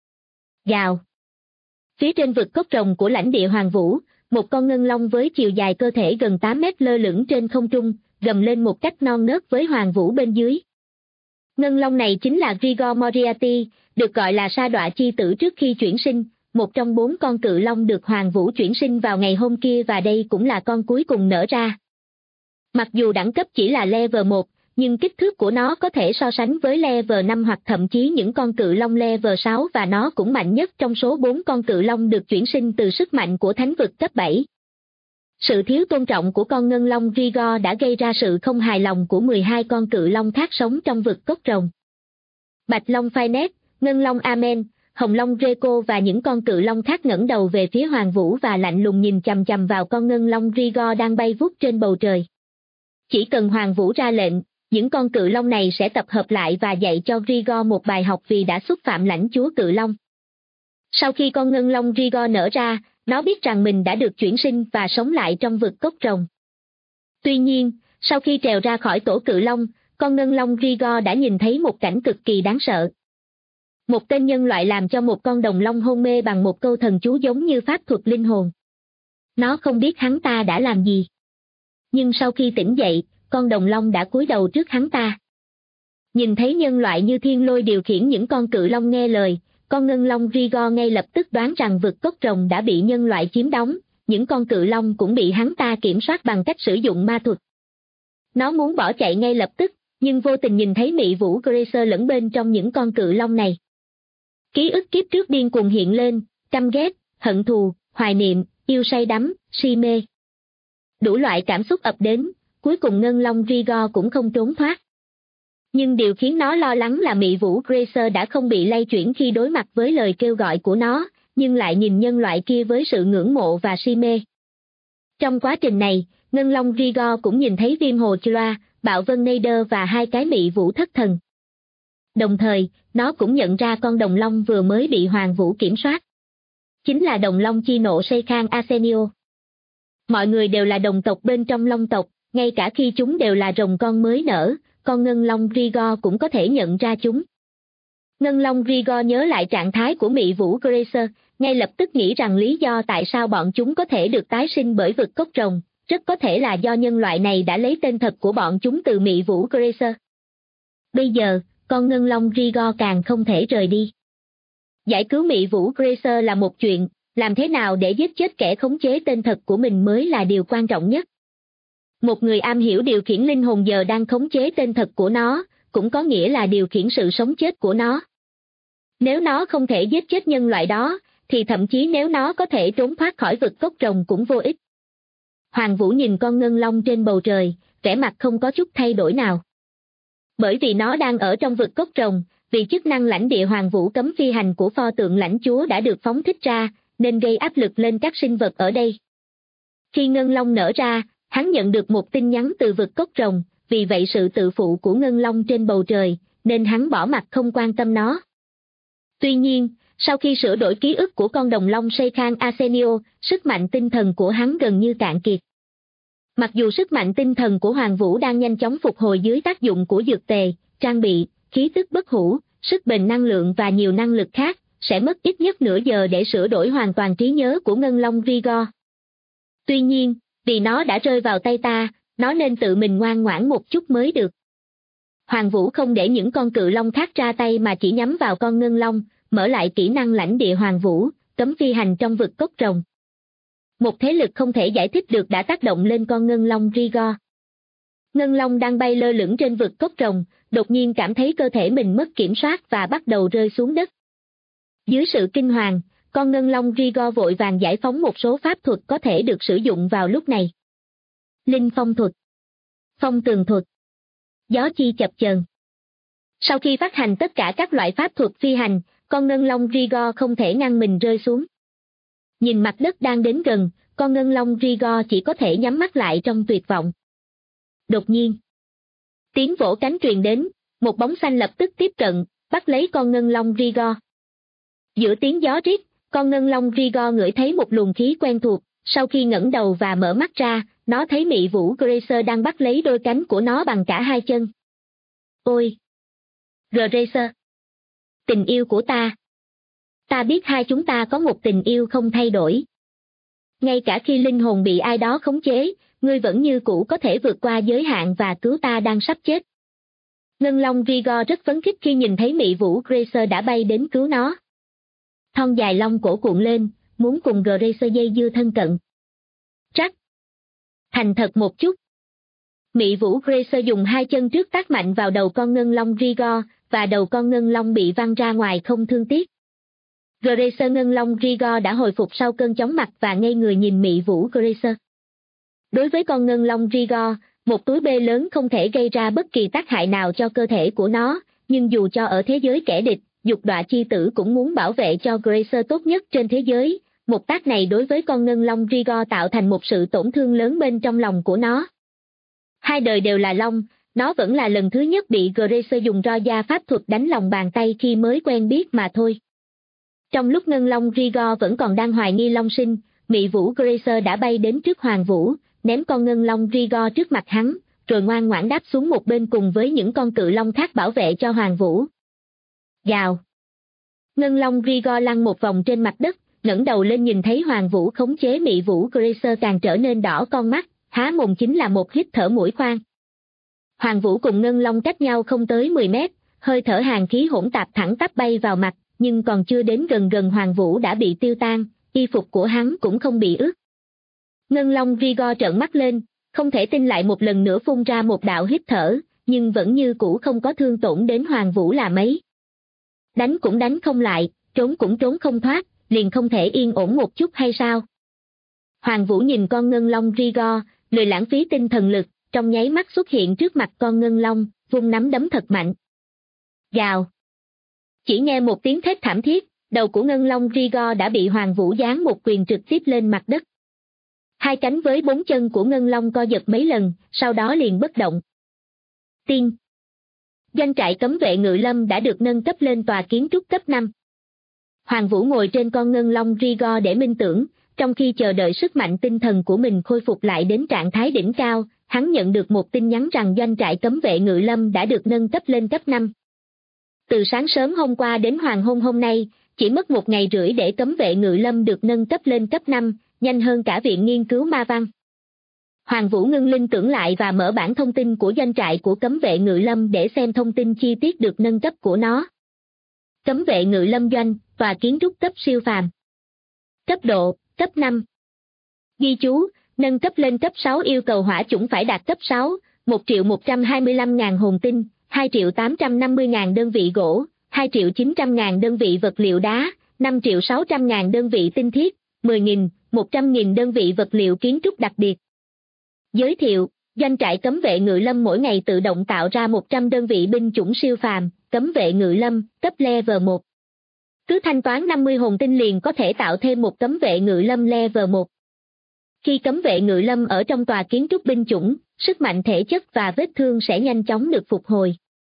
Gào. Phía trên vực cốc rồng của lãnh địa Hoàng Vũ, một con ngân long với chiều dài cơ thể gần 8 mét lơ lửng trên không trung, gầm lên một cách non nớt với Hoàng Vũ bên dưới. Ngân long này chính là Grigor Moriarty, được gọi là sa đọa chi tử trước khi chuyển sinh, một trong 4 con cự long được Hoàng Vũ chuyển sinh vào ngày hôm kia và đây cũng là con cuối cùng nở ra. Mặc dù đẳng cấp chỉ là level 1, nhưng kích thước của nó có thể so sánh với level 5 hoặc thậm chí những con cự long level 6 và nó cũng mạnh nhất trong số 4 con cự long được chuyển sinh từ sức mạnh của thánh vực cấp 7. Sự thiếu tôn trọng của con ngân long Grigor đã gây ra sự không hài lòng của 12 con cự long khác sống trong vực cốc rồng. Bạch long Phaenet, ngân long Amen, hồng long Draco và những con cự long khác ngẩng đầu về phía Hoàng Vũ và lạnh lùng nhìn chằm chằm vào con ngân long Grigor đang bay vút trên bầu trời. Chỉ cần Hoàng Vũ ra lệnh, những con cự long này sẽ tập hợp lại và dạy cho Grigor một bài học vì đã xúc phạm lãnh chúa cự long. Sau khi con ngân long Grigor nở ra, nó biết rằng mình đã được chuyển sinh và sống lại trong vực cốc rồng. Tuy nhiên, sau khi trèo ra khỏi tổ cự long, con ngân long Grigor đã nhìn thấy một cảnh cực kỳ đáng sợ. Một tên nhân loại làm cho một con đồng long hôn mê bằng một câu thần chú giống như pháp thuật linh hồn. Nó không biết hắn ta đã làm gì. Nhưng sau khi tỉnh dậy, con đồng long đã cúi đầu trước hắn ta. Nhìn thấy nhân loại như thiên lôi điều khiển những con cự long nghe lời, con ngân long Grigor ngay lập tức đoán rằng vực cốc rồng đã bị nhân loại chiếm đóng, những con cự long cũng bị hắn ta kiểm soát bằng cách sử dụng ma thuật. Nó muốn bỏ chạy ngay lập tức, nhưng vô tình nhìn thấy Mị Vũ Gracer lẫn bên trong những con cự long này. Ký ức kiếp trước điên cuồng hiện lên, căm ghét, hận thù, hoài niệm, yêu say đắm, si mê. Đủ loại cảm xúc ập đến, cuối cùng ngân long Grigor cũng không trốn thoát. Nhưng điều khiến nó lo lắng là Mị Vũ Gracer đã không bị lay chuyển khi đối mặt với lời kêu gọi của nó, nhưng lại nhìn nhân loại kia với sự ngưỡng mộ và si mê. Trong quá trình này, Ngân Long Rigor cũng nhìn thấy Viêm Hồ Chira, Bạo Vân Nader và hai cái Mị Vũ thất thần. Đồng thời, nó cũng nhận ra con đồng long vừa mới bị Hoàng Vũ kiểm soát. Chính là đồng long chi nộ Seikhan Arsenio. Mọi người đều là đồng tộc bên trong long tộc, ngay cả khi chúng đều là rồng con mới nở, con Ngân Long Rigor cũng có thể nhận ra chúng. Ngân Long Rigor nhớ lại trạng thái của Mị Vũ Gracer, ngay lập tức nghĩ rằng lý do tại sao bọn chúng có thể được tái sinh bởi vực cốc rồng, rất có thể là do nhân loại này đã lấy tên thật của bọn chúng từ Mị Vũ Gracer. Bây giờ, con Ngân Long Rigor càng không thể rời đi. Giải cứu Mị Vũ Gracer là một chuyện, làm thế nào để giết chết kẻ khống chế tên thật của mình mới là điều quan trọng nhất. Một người am hiểu điều khiển linh hồn giờ đang khống chế tên thật của nó, cũng có nghĩa là điều khiển sự sống chết của nó. Nếu nó không thể giết chết nhân loại đó, thì thậm chí nếu nó có thể trốn thoát khỏi vực cốc rồng cũng vô ích. Hoàng Vũ nhìn con ngân long trên bầu trời, vẻ mặt không có chút thay đổi nào. Bởi vì nó đang ở trong vực cốc rồng, vì chức năng lãnh địa Hoàng Vũ cấm phi hành của pho tượng lãnh chúa đã được phóng thích ra, nên gây áp lực lên các sinh vật ở đây. Khi ngân long nở ra, hắn nhận được một tin nhắn từ vực cốc rồng, vì vậy sự tự phụ của ngân long trên bầu trời, nên hắn bỏ mặc không quan tâm nó. Tuy nhiên, sau khi sửa đổi ký ức của con đồng long Seikhan Arsenio, sức mạnh tinh thần của hắn gần như cạn kiệt. Mặc dù sức mạnh tinh thần của Hoàng Vũ đang nhanh chóng phục hồi dưới tác dụng của dược tề, trang bị, khí tức bất hủ, sức bền năng lượng và nhiều năng lực khác, sẽ mất ít nhất nửa giờ để sửa đổi hoàn toàn trí nhớ của Ngân Long Rigor. Tuy nhiên, vì nó đã rơi vào tay ta, nó nên tự mình ngoan ngoãn một chút mới được. Hoàng Vũ không để những con cự long khác ra tay mà chỉ nhắm vào con ngân long, mở lại kỹ năng lãnh địa Hoàng Vũ, cấm phi hành trong vực cốc rồng. Một thế lực không thể giải thích được đã tác động lên con ngân long Rigor. Ngân long đang bay lơ lửng trên vực cốc rồng, đột nhiên cảm thấy cơ thể mình mất kiểm soát và bắt đầu rơi xuống đất. Dưới sự kinh hoàng, con ngân long Rigor vội vàng giải phóng một số pháp thuật có thể được sử dụng vào lúc này. Linh phong thuật, phong tường thuật, gió chi chập chờn. Sau khi phát hành tất cả các loại pháp thuật phi hành, con ngân long Rigor không thể ngăn mình rơi xuống. Nhìn mặt đất đang đến gần, con ngân long Rigor chỉ có thể nhắm mắt lại trong tuyệt vọng. Đột nhiên, tiếng vỗ cánh truyền đến, một bóng xanh lập tức tiếp cận, bắt lấy con ngân long Rigor. Giữa tiếng gió rít, con ngân long Rigor ngửi thấy một luồng khí quen thuộc, sau khi ngẩng đầu và mở mắt ra, nó thấy Mị Vũ Gracer đang bắt lấy đôi cánh của nó bằng cả hai chân. Ôi! Gracer! Tình yêu của ta! Ta biết hai chúng ta có một tình yêu không thay đổi. Ngay cả khi linh hồn bị ai đó khống chế, ngươi vẫn như cũ có thể vượt qua giới hạn và cứu ta đang sắp chết. Ngân Long Rigor rất phấn khích khi nhìn thấy Mị Vũ Gracer đã bay đến cứu nó. Thon dài long cổ cuộn lên, muốn cùng Gracer dây dưa thân cận. Trắc! Thành thật một chút. Mị Vũ Gracer dùng hai chân trước tác mạnh vào đầu con ngân long Rigor, và đầu con ngân long bị văng ra ngoài không thương tiếc. Gracer ngân long Rigor đã hồi phục sau cơn chóng mặt và ngây người nhìn Mị Vũ Gracer. Đối với con ngân long Rigor, một túi bê lớn không thể gây ra bất kỳ tác hại nào cho cơ thể của nó, nhưng dù cho ở thế giới kẻ địch, Dục Đọa Chi Tử cũng muốn bảo vệ cho Gracer tốt nhất trên thế giới. Một tác này đối với con ngân long Rigor tạo thành một sự tổn thương lớn bên trong lòng của nó. Hai đời đều là long, nó vẫn là lần thứ nhất bị Gracer dùng ro da pháp thuật đánh lòng bàn tay khi mới quen biết mà thôi. Trong lúc ngân long Rigor vẫn còn đang hoài nghi long sinh, Mị Vũ Gracer đã bay đến trước Hoàng Vũ, ném con ngân long Rigor trước mặt hắn, rồi ngoan ngoãn đáp xuống một bên cùng với những con cự long khác bảo vệ cho Hoàng Vũ. Gào! Ngân long Rigor lăn một vòng trên mặt đất, ngẩng đầu lên nhìn thấy Hoàng Vũ khống chế Mị Vũ Gracer càng trở nên đỏ con mắt, há mồm chính là một hít thở mũi khoan. Hoàng Vũ cùng ngân long cách nhau không tới 10 mét, hơi thở hàn khí hỗn tạp thẳng tắp bay vào mặt, nhưng còn chưa đến gần Hoàng Vũ đã bị tiêu tan, y phục của hắn cũng không bị ướt. Ngân long Rigor trợn mắt lên, không thể tin lại một lần nữa phun ra một đạo hít thở, nhưng vẫn như cũ không có thương tổn đến Hoàng Vũ là mấy. Đánh cũng đánh không lại, trốn cũng trốn không thoát, liền không thể yên ổn một chút hay sao? Hoàng Vũ nhìn con ngân long Rigor, lười lãng phí tinh thần lực, trong nháy mắt xuất hiện trước mặt con ngân long, vung nắm đấm thật mạnh. Gào. Chỉ nghe một tiếng thét thảm thiết, đầu của ngân long Rigor đã bị Hoàng Vũ giáng một quyền trực tiếp lên mặt đất. Hai cánh với 4 chân của ngân long co giật mấy lần, sau đó liền bất động. Tiên. Doanh trại cấm vệ Ngự Lâm đã được nâng cấp lên tòa kiến trúc cấp 5. Hoàng Vũ ngồi trên con ngân long Rigor để minh tưởng, trong khi chờ đợi sức mạnh tinh thần của mình khôi phục lại đến trạng thái đỉnh cao, hắn nhận được một tin nhắn rằng doanh trại cấm vệ Ngự Lâm đã được nâng cấp lên cấp 5. Từ sáng sớm hôm qua đến hoàng hôn hôm nay, chỉ mất 1 ngày rưỡi để cấm vệ Ngự Lâm được nâng cấp lên cấp 5, nhanh hơn cả Viện Nghiên cứu Ma Văn. Hoàng Vũ ngưng linh tưởng lại và mở bản thông tin của doanh trại của cấm vệ Ngự Lâm để xem thông tin chi tiết được nâng cấp của nó. Cấm vệ Ngự Lâm doanh, tòa kiến trúc cấp siêu phàm. Cấp độ, cấp 5. Ghi chú, nâng cấp lên cấp 6 yêu cầu hỏa chủng phải đạt cấp 6, 1.125.000 hồn tinh, 2.850.000 đơn vị gỗ, 2.900.000 đơn vị vật liệu đá, 5.600.000 đơn vị tinh thiết, 10.000, 100.000 đơn vị vật liệu kiến trúc đặc biệt. Giới thiệu, doanh trại cấm vệ Ngự Lâm mỗi ngày tự động tạo ra 100 đơn vị binh chủng siêu phàm, cấm vệ Ngự Lâm, cấp level 1. Cứ thanh toán 50 hồn tinh liền có thể tạo thêm một cấm vệ Ngự Lâm level 1. Khi cấm vệ Ngự Lâm ở trong tòa kiến trúc binh chủng, sức mạnh thể chất và vết thương sẽ nhanh chóng được phục hồi.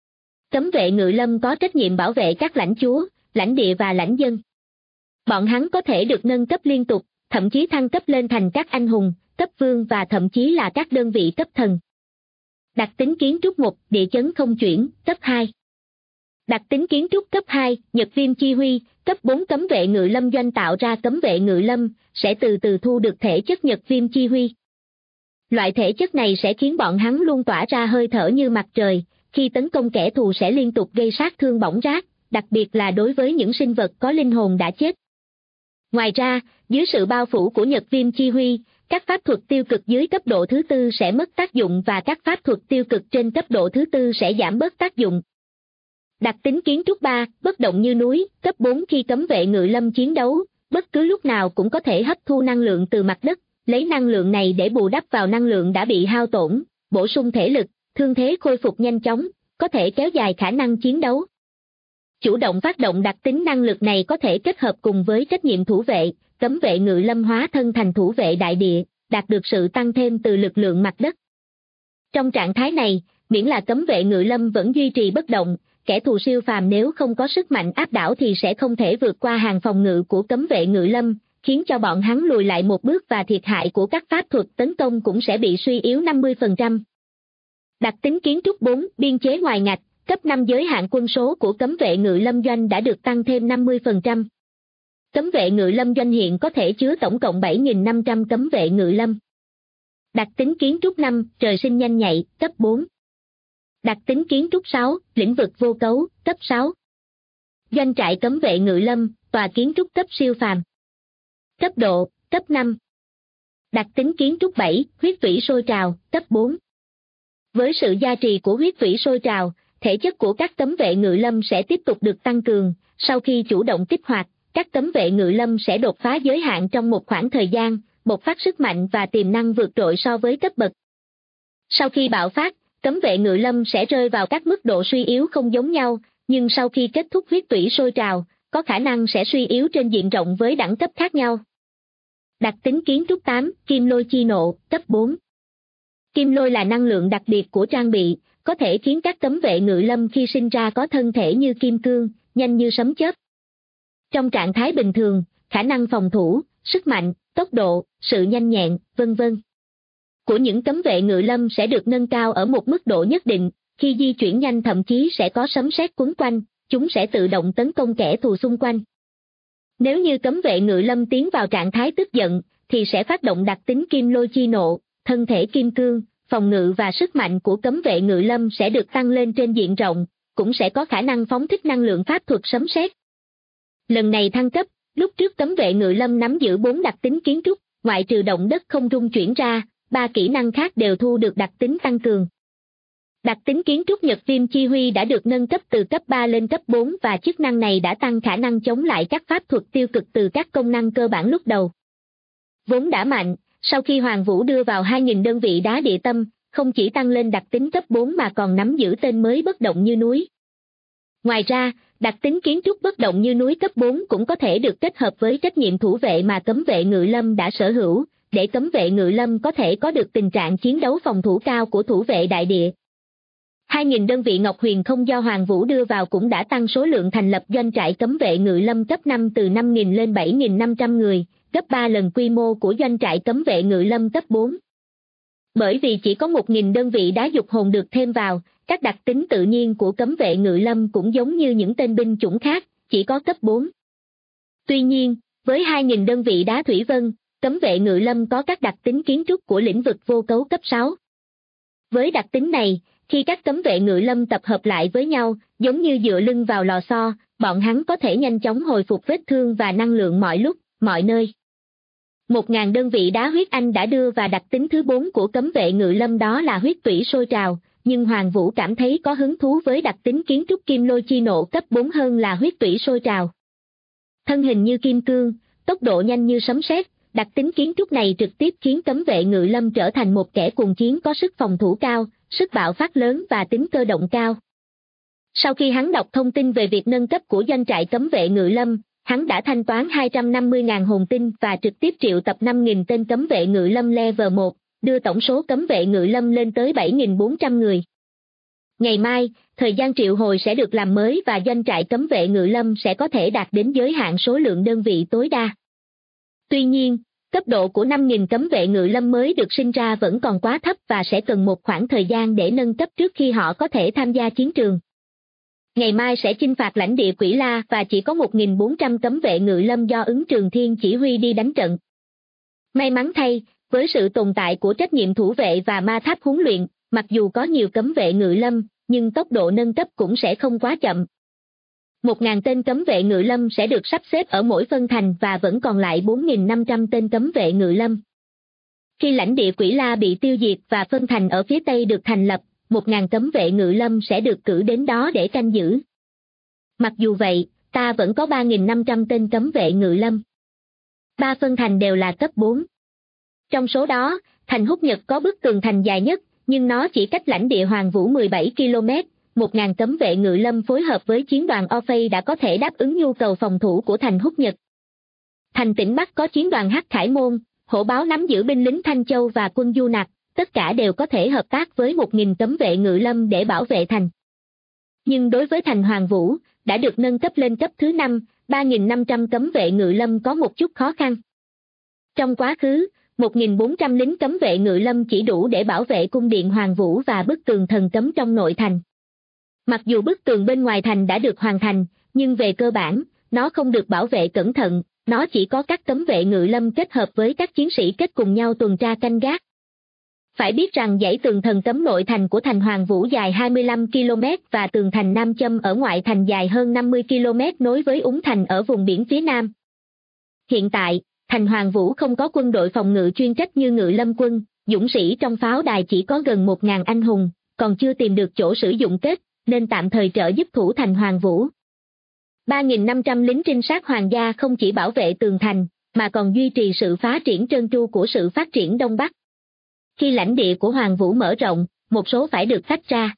Cấm vệ Ngự Lâm có trách nhiệm bảo vệ các lãnh chúa, lãnh địa và lãnh dân. Bọn hắn có thể được nâng cấp liên tục, thậm chí thăng cấp lên thành các anh hùng, cấp vương và thậm chí là các đơn vị cấp thần. Đặc tính kiến trúc 1, địa chấn không chuyển, cấp 2. Đặc tính kiến trúc cấp 2, Nhật Viêm Chi Huy, cấp 4 cấm vệ Ngự Lâm doanh tạo ra cấm vệ Ngự Lâm, sẽ từ từ thu được thể chất Nhật Viêm Chi Huy. Loại thể chất này sẽ khiến bọn hắn luôn tỏa ra hơi thở như mặt trời, khi tấn công kẻ thù sẽ liên tục gây sát thương bỏng rát, đặc biệt là đối với những sinh vật có linh hồn đã chết. Ngoài ra, dưới sự bao phủ của Nhật Viêm Chi Huy, các pháp thuật tiêu cực dưới cấp độ thứ 4 sẽ mất tác dụng và các pháp thuật tiêu cực trên cấp độ thứ 4 sẽ giảm bớt tác dụng. Đặc tính kiến trúc 3, bất động như núi, cấp 4 khi cấm vệ Ngự Lâm chiến đấu, bất cứ lúc nào cũng có thể hấp thu năng lượng từ mặt đất, lấy năng lượng này để bù đắp vào năng lượng đã bị hao tổn, bổ sung thể lực, thương thế khôi phục nhanh chóng, có thể kéo dài khả năng chiến đấu. Chủ động phát động đặc tính năng lực này có thể kết hợp cùng với trách nhiệm thủ vệ, cấm vệ Ngự Lâm hóa thân thành thủ vệ đại địa, đạt được sự tăng thêm từ lực lượng mặt đất. Trong trạng thái này, miễn là cấm vệ Ngự Lâm vẫn duy trì bất động, kẻ thù siêu phàm nếu không có sức mạnh áp đảo thì sẽ không thể vượt qua hàng phòng ngự của cấm vệ Ngự Lâm, khiến cho bọn hắn lùi lại một bước và thiệt hại của các pháp thuật tấn công cũng sẽ bị suy yếu 50%. Đặc tính kiến trúc 4, biên chế ngoài ngạch, cấp 5 giới hạn quân số của cấm vệ Ngự Lâm doanh đã được tăng thêm 50%. Cấm vệ Ngự Lâm doanh hiện có thể chứa tổng cộng 7.500 cấm vệ Ngự Lâm. Đặc tính kiến trúc 5, trời sinh nhanh nhạy, cấp 4. Đặc tính kiến trúc 6, lĩnh vực vô cấu, cấp 6. Doanh trại cấm vệ Ngự Lâm, tòa kiến trúc cấp siêu phàm. Cấp độ, cấp 5. Đặc tính kiến trúc 7, huyết vĩ sôi trào, cấp 4. Với sự gia trì của huyết vĩ sôi trào, thể chất của các cấm vệ Ngự Lâm sẽ tiếp tục được tăng cường, sau khi chủ động kích hoạt, các cấm vệ Ngự Lâm sẽ đột phá giới hạn trong một khoảng thời gian, bộc phát sức mạnh và tiềm năng vượt trội so với cấp bậc. Sau khi bạo phát, cấm vệ Ngự Lâm sẽ rơi vào các mức độ suy yếu không giống nhau, nhưng sau khi kết thúc huyết vĩ sôi trào, có khả năng sẽ suy yếu trên diện rộng với đẳng cấp khác nhau. Đặc tính kiến trúc 8, Kim Lôi Chi Nộ, cấp 4. Kim lôi là năng lượng đặc biệt của trang bị, có thể khiến các cấm vệ Ngự Lâm khi sinh ra có thân thể như kim cương, nhanh như sấm chớp. Trong trạng thái bình thường, khả năng phòng thủ, sức mạnh, tốc độ, sự nhanh nhẹn, vân vân của những cấm vệ Ngự Lâm sẽ được nâng cao ở một mức độ nhất định, khi di chuyển nhanh thậm chí sẽ có sấm sét quấn quanh, chúng sẽ tự động tấn công kẻ thù xung quanh. Nếu như cấm vệ Ngự Lâm tiến vào trạng thái tức giận, thì sẽ phát động đặc tính Kim Lôi Chi Nộ, thân thể kim cương, phòng ngự và sức mạnh của cấm vệ Ngự Lâm sẽ được tăng lên trên diện rộng, cũng sẽ có khả năng phóng thích năng lượng pháp thuật sấm sét. Lần này thăng cấp, lúc trước cấm vệ Ngự Lâm nắm giữ 4 đặc tính kiến trúc, ngoại trừ động đất không rung chuyển ra, 3 kỹ năng khác đều thu được đặc tính tăng cường. Đặc tính kiến trúc Nhật Viêm Chi Huy đã được nâng cấp từ cấp 3 lên cấp 4 và chức năng này đã tăng khả năng chống lại các pháp thuật tiêu cực từ các công năng cơ bản lúc đầu. Vốn đã mạnh, sau khi Hoàng Vũ đưa vào 2.000 đơn vị đá địa tâm, không chỉ tăng lên đặc tính cấp 4 mà còn nắm giữ tên mới bất động như núi. Ngoài ra, đặc tính kiến trúc bất động như núi cấp 4 cũng có thể được kết hợp với trách nhiệm thủ vệ mà cấm vệ ngự lâm đã sở hữu, để cấm vệ ngự lâm có thể có được tình trạng chiến đấu phòng thủ cao của thủ vệ đại địa. 2.000 đơn vị Ngọc Huyền không do Hoàng Vũ đưa vào cũng đã tăng số lượng thành lập doanh trại cấm vệ ngự lâm cấp 5 từ 5.000 lên 7.500 người, gấp 3 lần quy mô của doanh trại cấm vệ ngự lâm cấp 4. Bởi vì chỉ có 1.000 đơn vị đá dục hồn được thêm vào, các đặc tính tự nhiên của cấm vệ ngự lâm cũng giống như những tên binh chủng khác, chỉ có cấp 4. Tuy nhiên, với 2.000 đơn vị đá thủy vân, cấm vệ ngự lâm có các đặc tính kiến trúc của lĩnh vực vô cấu cấp 6. Với đặc tính này, khi các cấm vệ ngự lâm tập hợp lại với nhau, giống như dựa lưng vào lò xo, bọn hắn có thể nhanh chóng hồi phục vết thương và năng lượng mọi lúc, mọi nơi. 1.000 đơn vị đá huyết anh đã đưa và đặc tính thứ 4 của cấm vệ ngự lâm đó là huyết tủy sôi trào, nhưng Hoàng Vũ cảm thấy có hứng thú với đặc tính kiến trúc kim lôi chi nộ cấp 4 hơn là huyết tủy sôi trào. Thân hình như kim cương, tốc độ nhanh như sấm sét, đặc tính kiến trúc này trực tiếp khiến cấm vệ ngự lâm trở thành một kẻ cuồng chiến có sức phòng thủ cao, sức bạo phát lớn và tính cơ động cao. Sau khi hắn đọc thông tin về việc nâng cấp của doanh trại cấm vệ ngự lâm, hắn đã thanh toán 250.000 hồn tinh và trực tiếp triệu tập 5.000 tên cấm vệ ngự lâm level 1, đưa tổng số cấm vệ ngự lâm lên tới 7.400 người. Ngày mai, thời gian triệu hồi sẽ được làm mới và doanh trại cấm vệ ngự lâm sẽ có thể đạt đến giới hạn số lượng đơn vị tối đa. Tuy nhiên, cấp độ của 5.000 cấm vệ ngự lâm mới được sinh ra vẫn còn quá thấp và sẽ cần một khoảng thời gian để nâng cấp trước khi họ có thể tham gia chiến trường. Ngày mai sẽ chinh phạt lãnh địa Quỷ La và chỉ có 1.400 cấm vệ ngự lâm do Ứng Trường Thiên chỉ huy đi đánh trận. May mắn thay, với sự tồn tại của trách nhiệm thủ vệ và ma tháp huấn luyện, mặc dù có nhiều cấm vệ ngự lâm, nhưng tốc độ nâng cấp cũng sẽ không quá chậm. 1.000 tên cấm vệ ngự lâm sẽ được sắp xếp ở mỗi phân thành và vẫn còn lại 4.500 tên cấm vệ ngự lâm. Khi lãnh địa Quỷ La bị tiêu diệt và phân thành ở phía Tây được thành lập, 1.000 cấm vệ ngự lâm sẽ được cử đến đó để canh giữ. Mặc dù vậy, ta vẫn có 3.500 tên cấm vệ ngự lâm. 3 phân thành đều là cấp 4. Trong số đó, thành Húc Nhật có bức tường thành dài nhất, nhưng nó chỉ cách lãnh địa Hoàng Vũ 17 km. 1.000 cấm vệ ngự lâm phối hợp với chiến đoàn Orphei đã có thể đáp ứng nhu cầu phòng thủ của thành Húc Nhật. Thành Tỉnh Bắc có chiến đoàn Hắc Khải Môn, Hổ Báo nắm giữ binh lính Thanh Châu và quân Du Nặc, tất cả đều có thể hợp tác với 1.000 cấm vệ ngự lâm để bảo vệ thành. Nhưng đối với thành Hoàng Vũ, đã được nâng cấp lên cấp thứ 5, 3.500 cấm vệ ngự lâm có một chút khó khăn. Trong quá khứ, 1.400 lính cấm vệ ngự lâm chỉ đủ để bảo vệ cung điện Hoàng Vũ và bức tường thần cấm trong nội thành. Mặc dù bức tường bên ngoài thành đã được hoàn thành, nhưng về cơ bản, nó không được bảo vệ cẩn thận, nó chỉ có các cấm vệ ngự lâm kết hợp với các chiến sĩ kết cùng nhau tuần tra canh gác. Phải biết rằng dãy tường thần cấm nội thành của thành Hoàng Vũ dài 25 km và tường thành Nam Châm ở ngoại thành dài hơn 50 km nối với Úng Thành ở vùng biển phía Nam. Hiện tại, thành Hoàng Vũ không có quân đội phòng ngự chuyên trách như Ngự Lâm quân, dũng sĩ trong pháo đài chỉ có gần 1.000 anh hùng, còn chưa tìm được chỗ sử dụng kết, nên tạm thời trợ giúp thủ thành Hoàng Vũ. 3.500 lính trinh sát hoàng gia không chỉ bảo vệ tường thành, mà còn duy trì sự phát triển trơn tru của sự phát triển Đông Bắc. Khi lãnh địa của Hoàng Vũ mở rộng, một số phải được tách ra.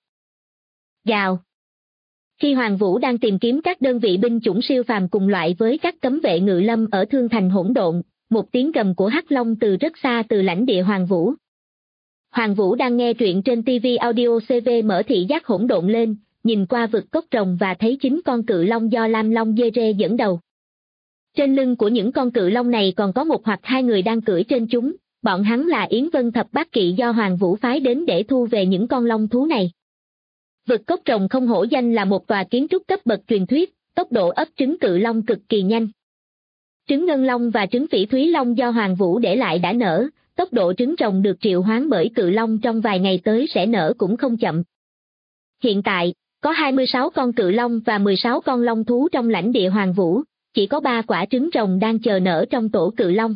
Gào. Khi Hoàng Vũ đang tìm kiếm các đơn vị binh chủng siêu phàm cùng loại với các cấm vệ ngự lâm ở Thương Thành hỗn độn, một tiếng gầm của Hắc Long từ rất xa từ lãnh địa Hoàng Vũ. Hoàng Vũ đang nghe truyện trên TV Audio CV mở thị giác hỗn độn lên, nhìn qua vực cốc rồng và thấy 9 con cự long do Lam Long Dê Rê dẫn đầu. Trên lưng của những con cự long này còn có một hoặc hai người đang cưỡi trên chúng, bọn hắn là Yến Vân Thập Bát Kỵ do Hoàng Vũ phái đến để thu về những con long thú này. Vực cốc rồng không hổ danh là một tòa kiến trúc cấp bậc truyền thuyết, tốc độ ấp trứng cự long cực kỳ nhanh. Trứng ngân long và trứng phỉ thúy long do Hoàng Vũ để lại đã nở, tốc độ trứng rồng được triệu hoán bởi cự long trong vài ngày tới sẽ nở cũng không chậm. Hiện tại, có 26 con cự long và 16 con long thú trong lãnh địa Hoàng Vũ, chỉ có 3 quả trứng rồng đang chờ nở trong tổ cự long.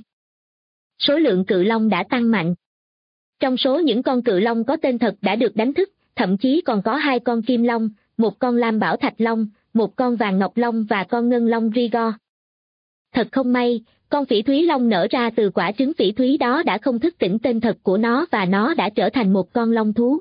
Số lượng cự long đã tăng mạnh. Trong số những con cự long có tên thật đã được đánh thức, thậm chí còn có 2 con kim long, 1 con lam bảo thạch long, 1 con vàng ngọc long và con ngân long Rigor. Thật không may, con phỉ thúy long nở ra từ quả trứng phỉ thúy đó đã không thức tỉnh tên thật của nó và nó đã trở thành một con long thú.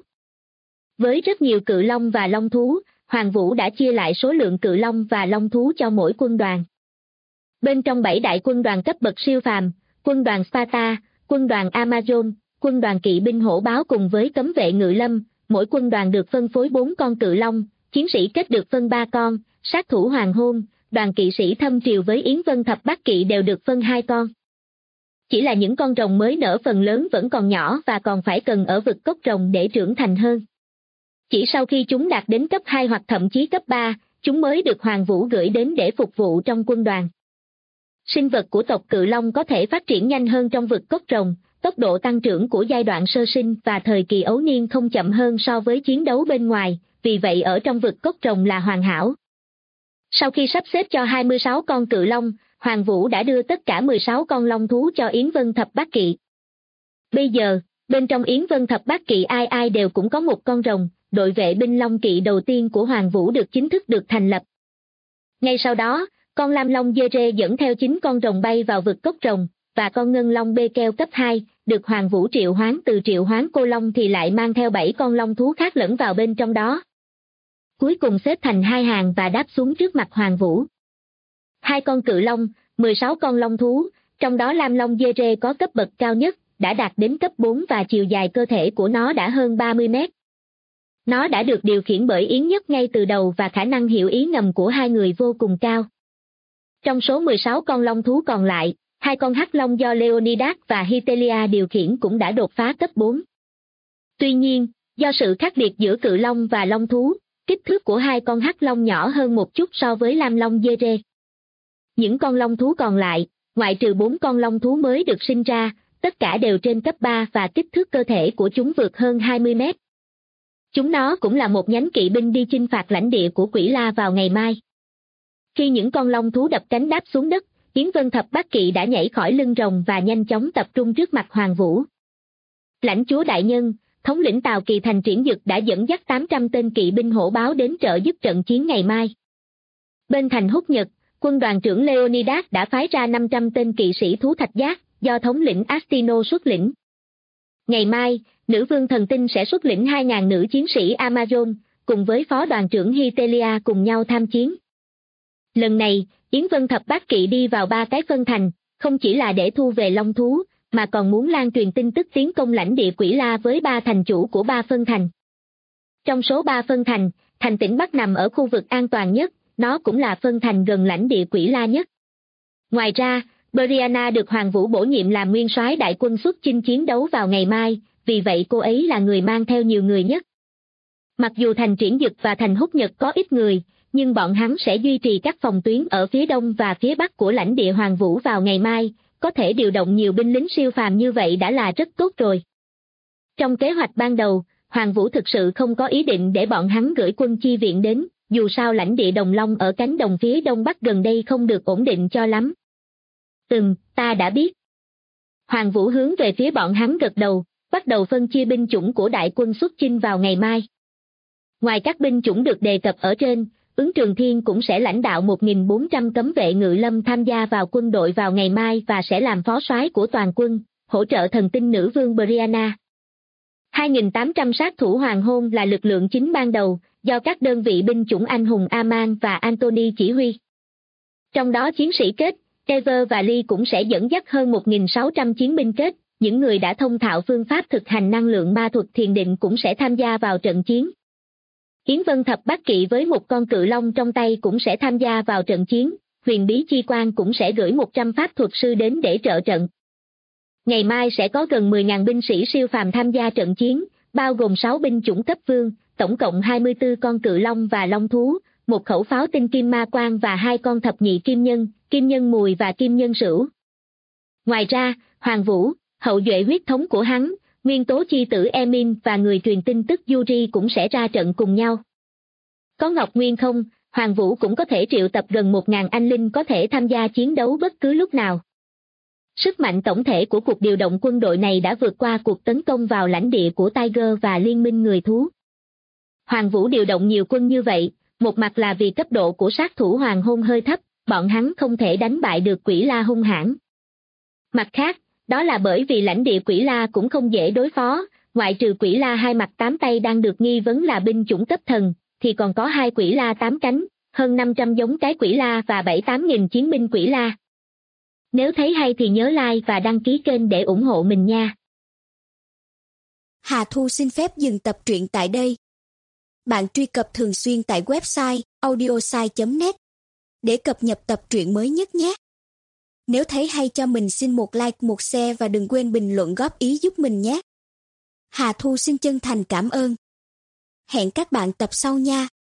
Với rất nhiều cự long và long thú, Hoàng Vũ đã chia lại số lượng cự long và long thú cho mỗi quân đoàn. Bên trong 7 đại quân đoàn cấp bậc siêu phàm, quân đoàn Sparta, quân đoàn Amazon, quân đoàn kỵ binh hổ báo cùng với cấm vệ ngự lâm, mỗi quân đoàn được phân phối 4 con cự long, chiến sĩ kết được phân 3 con, sát thủ hoàng hôn, đoàn kỵ sĩ thâm triều với Yến Vân Thập Bát Kỵ đều được phân 2 con. Chỉ là những con rồng mới nở phần lớn vẫn còn nhỏ và còn phải cần ở vực cốc rồng để trưởng thành hơn. Chỉ sau khi chúng đạt đến cấp 2 hoặc thậm chí cấp 3, chúng mới được Hoàng Vũ gửi đến để phục vụ trong quân đoàn. Sinh vật của tộc Cự Long có thể phát triển nhanh hơn trong vực cốc rồng, tốc độ tăng trưởng của giai đoạn sơ sinh và thời kỳ ấu niên không chậm hơn so với chiến đấu bên ngoài, vì vậy ở trong vực cốc rồng là hoàn hảo. Sau khi sắp xếp cho 26 con Cự Long, Hoàng Vũ đã đưa tất cả 16 con long thú cho Yến Vân Thập Bát Kỵ. Bây giờ, bên trong Yến Vân Thập Bát Kỵ ai ai đều cũng có một con rồng, đội vệ binh Long Kỵ đầu tiên của Hoàng Vũ được chính thức được thành lập. Ngay sau đó, con Lam Long Dê Rê dẫn theo 9 con rồng bay vào vực cốc rồng, và con Ngân Long Bê Keo cấp 2, được Hoàng Vũ triệu hoán từ triệu hoán cô Long thì lại mang theo 7 con long thú khác lẫn vào bên trong đó. Cuối cùng xếp thành 2 hàng và đáp xuống trước mặt Hoàng Vũ. 2 con Cự Long, 16 con long thú, trong đó Lam Long Dê Rê có cấp bậc cao nhất, đã đạt đến cấp 4 và chiều dài cơ thể của nó đã hơn 30 mét. Nó đã được điều khiển bởi Yến Nhất ngay từ đầu và khả năng hiểu ý ngầm của hai người vô cùng cao. Trong số 16 con long thú còn lại, 2 con hắc long do Leonidas và Hitelia điều khiển cũng đã đột phá cấp 4. Tuy nhiên, do sự khác biệt giữa Cự Long và long thú, kích thước của 2 con hắc long nhỏ hơn một chút so với Lam Long Dê Rê. Những con long thú còn lại, ngoại trừ 4 con long thú mới được sinh ra, tất cả đều trên cấp 3 và kích thước cơ thể của chúng vượt hơn 20 mét. Chúng nó cũng là một nhánh kỵ binh đi chinh phạt lãnh địa của Quỷ La vào ngày mai. Khi những con long thú đập cánh đáp xuống đất, Yến Vân Thập Bát Kỵ đã nhảy khỏi lưng rồng và nhanh chóng tập trung trước mặt Hoàng Vũ. Lãnh chúa đại nhân, thống lĩnh Tào Kỳ Thành Triển Dực đã dẫn dắt 800 tên kỵ binh hổ báo đến trợ giúp trận chiến ngày mai. Bên thành Húc Nhật, quân đoàn trưởng Leonidas đã phái ra 500 tên kỵ sĩ thú thạch giác, do thống lĩnh Astino xuất lĩnh. Ngày mai, nữ vương thần tinh sẽ xuất lĩnh 2.000 nữ chiến sĩ Amazon, cùng với phó đoàn trưởng Hitelia cùng nhau tham chiến. Lần này, Yến Vân Thập Bát Kỵ đi vào 3 cái phân thành, không chỉ là để thu về long thú, mà còn muốn lan truyền tin tức tiến công lãnh địa Quỷ La với 3 thành chủ của 3 phân thành. Trong số 3 phân thành, thành tỉnh Bắc nằm ở khu vực an toàn nhất, nó cũng là phân thành gần lãnh địa Quỷ La nhất. Ngoài ra, Brianna được Hoàng Vũ bổ nhiệm làm nguyên soái đại quân xuất chinh chiến đấu vào ngày mai, vì vậy cô ấy là người mang theo nhiều người nhất. Mặc dù thành Triển Dực và thành Húc Nhật có ít người, nhưng bọn hắn sẽ duy trì các phòng tuyến ở phía đông và phía bắc của lãnh địa Hoàng Vũ vào ngày mai, có thể điều động nhiều binh lính siêu phàm như vậy đã là rất tốt rồi. Trong kế hoạch ban đầu, Hoàng Vũ thực sự không có ý định để bọn hắn gửi quân chi viện đến, dù sao lãnh địa Đồng Long ở cánh đồng phía đông bắc gần đây không được ổn định cho lắm. Ta đã biết. Hoàng Vũ hướng về phía bọn hắn gật đầu, bắt đầu phân chia binh chủng của đại quân xuất chinh vào ngày mai. Ngoài các binh chủng được đề cập ở trên, Ứng Trường Thiên cũng sẽ lãnh đạo 1.400 cấm vệ ngự lâm tham gia vào quân đội vào ngày mai và sẽ làm phó soái của toàn quân, hỗ trợ thần tinh nữ vương Brianna. 2.800 sát thủ hoàng hôn là lực lượng chính ban đầu, do các đơn vị binh chủng anh hùng Aman và Anthony chỉ huy. Trong đó chiến sĩ kết, Ever và Lee cũng sẽ dẫn dắt hơn 1.600 chiến binh kết, những người đã thông thạo phương pháp thực hành năng lượng ma thuật thiền định cũng sẽ tham gia vào trận chiến. Yến Vân Thập Bát Kỵ với một con Cự Long trong tay cũng sẽ tham gia vào trận chiến, Huyền Bí Chi Quan cũng sẽ gửi 100 pháp thuật sư đến để trợ trận. Ngày mai sẽ có gần 10.000 binh sĩ siêu phàm tham gia trận chiến, bao gồm 6 binh chủng cấp vương, tổng cộng 24 con Cự Long và Long Thú, một khẩu pháo tinh kim ma quang và 2 con thập nhị kim nhân mùi và kim nhân sửu. Ngoài ra, Hoàng Vũ, hậu duệ huyết thống của hắn, nguyên tố chi tử Emin và người truyền tin tức Yuri cũng sẽ ra trận cùng nhau. Có Ngọc Nguyên không, Hoàng Vũ cũng có thể triệu tập gần 1.000 anh linh có thể tham gia chiến đấu bất cứ lúc nào. Sức mạnh tổng thể của cuộc điều động quân đội này đã vượt qua cuộc tấn công vào lãnh địa của Tiger và liên minh người thú. Hoàng Vũ điều động nhiều quân như vậy, một mặt là vì cấp độ của sát thủ hoàng hôn hơi thấp, bọn hắn không thể đánh bại được Quỷ La hung hãn. Mặt khác, đó là bởi vì lãnh địa Quỷ La cũng không dễ đối phó, ngoại trừ Quỷ La hai mặt tám tay đang được nghi vấn là binh chủng cấp thần, thì còn có 2 Quỷ La 8 cánh, hơn 500 giống cái Quỷ La và 7-8 nghìn chiến binh Quỷ La. Nếu thấy hay thì nhớ like và đăng ký kênh để ủng hộ mình nha. Hà Thu xin phép dừng tập truyện tại đây. Bạn truy cập thường xuyên tại website audiosai.net để cập nhật tập truyện mới nhất nhé. Nếu thấy hay cho mình xin một like, một share và đừng quên bình luận góp ý giúp mình nhé. Hà Thu xin chân thành cảm ơn. Hẹn các bạn tập sau nha.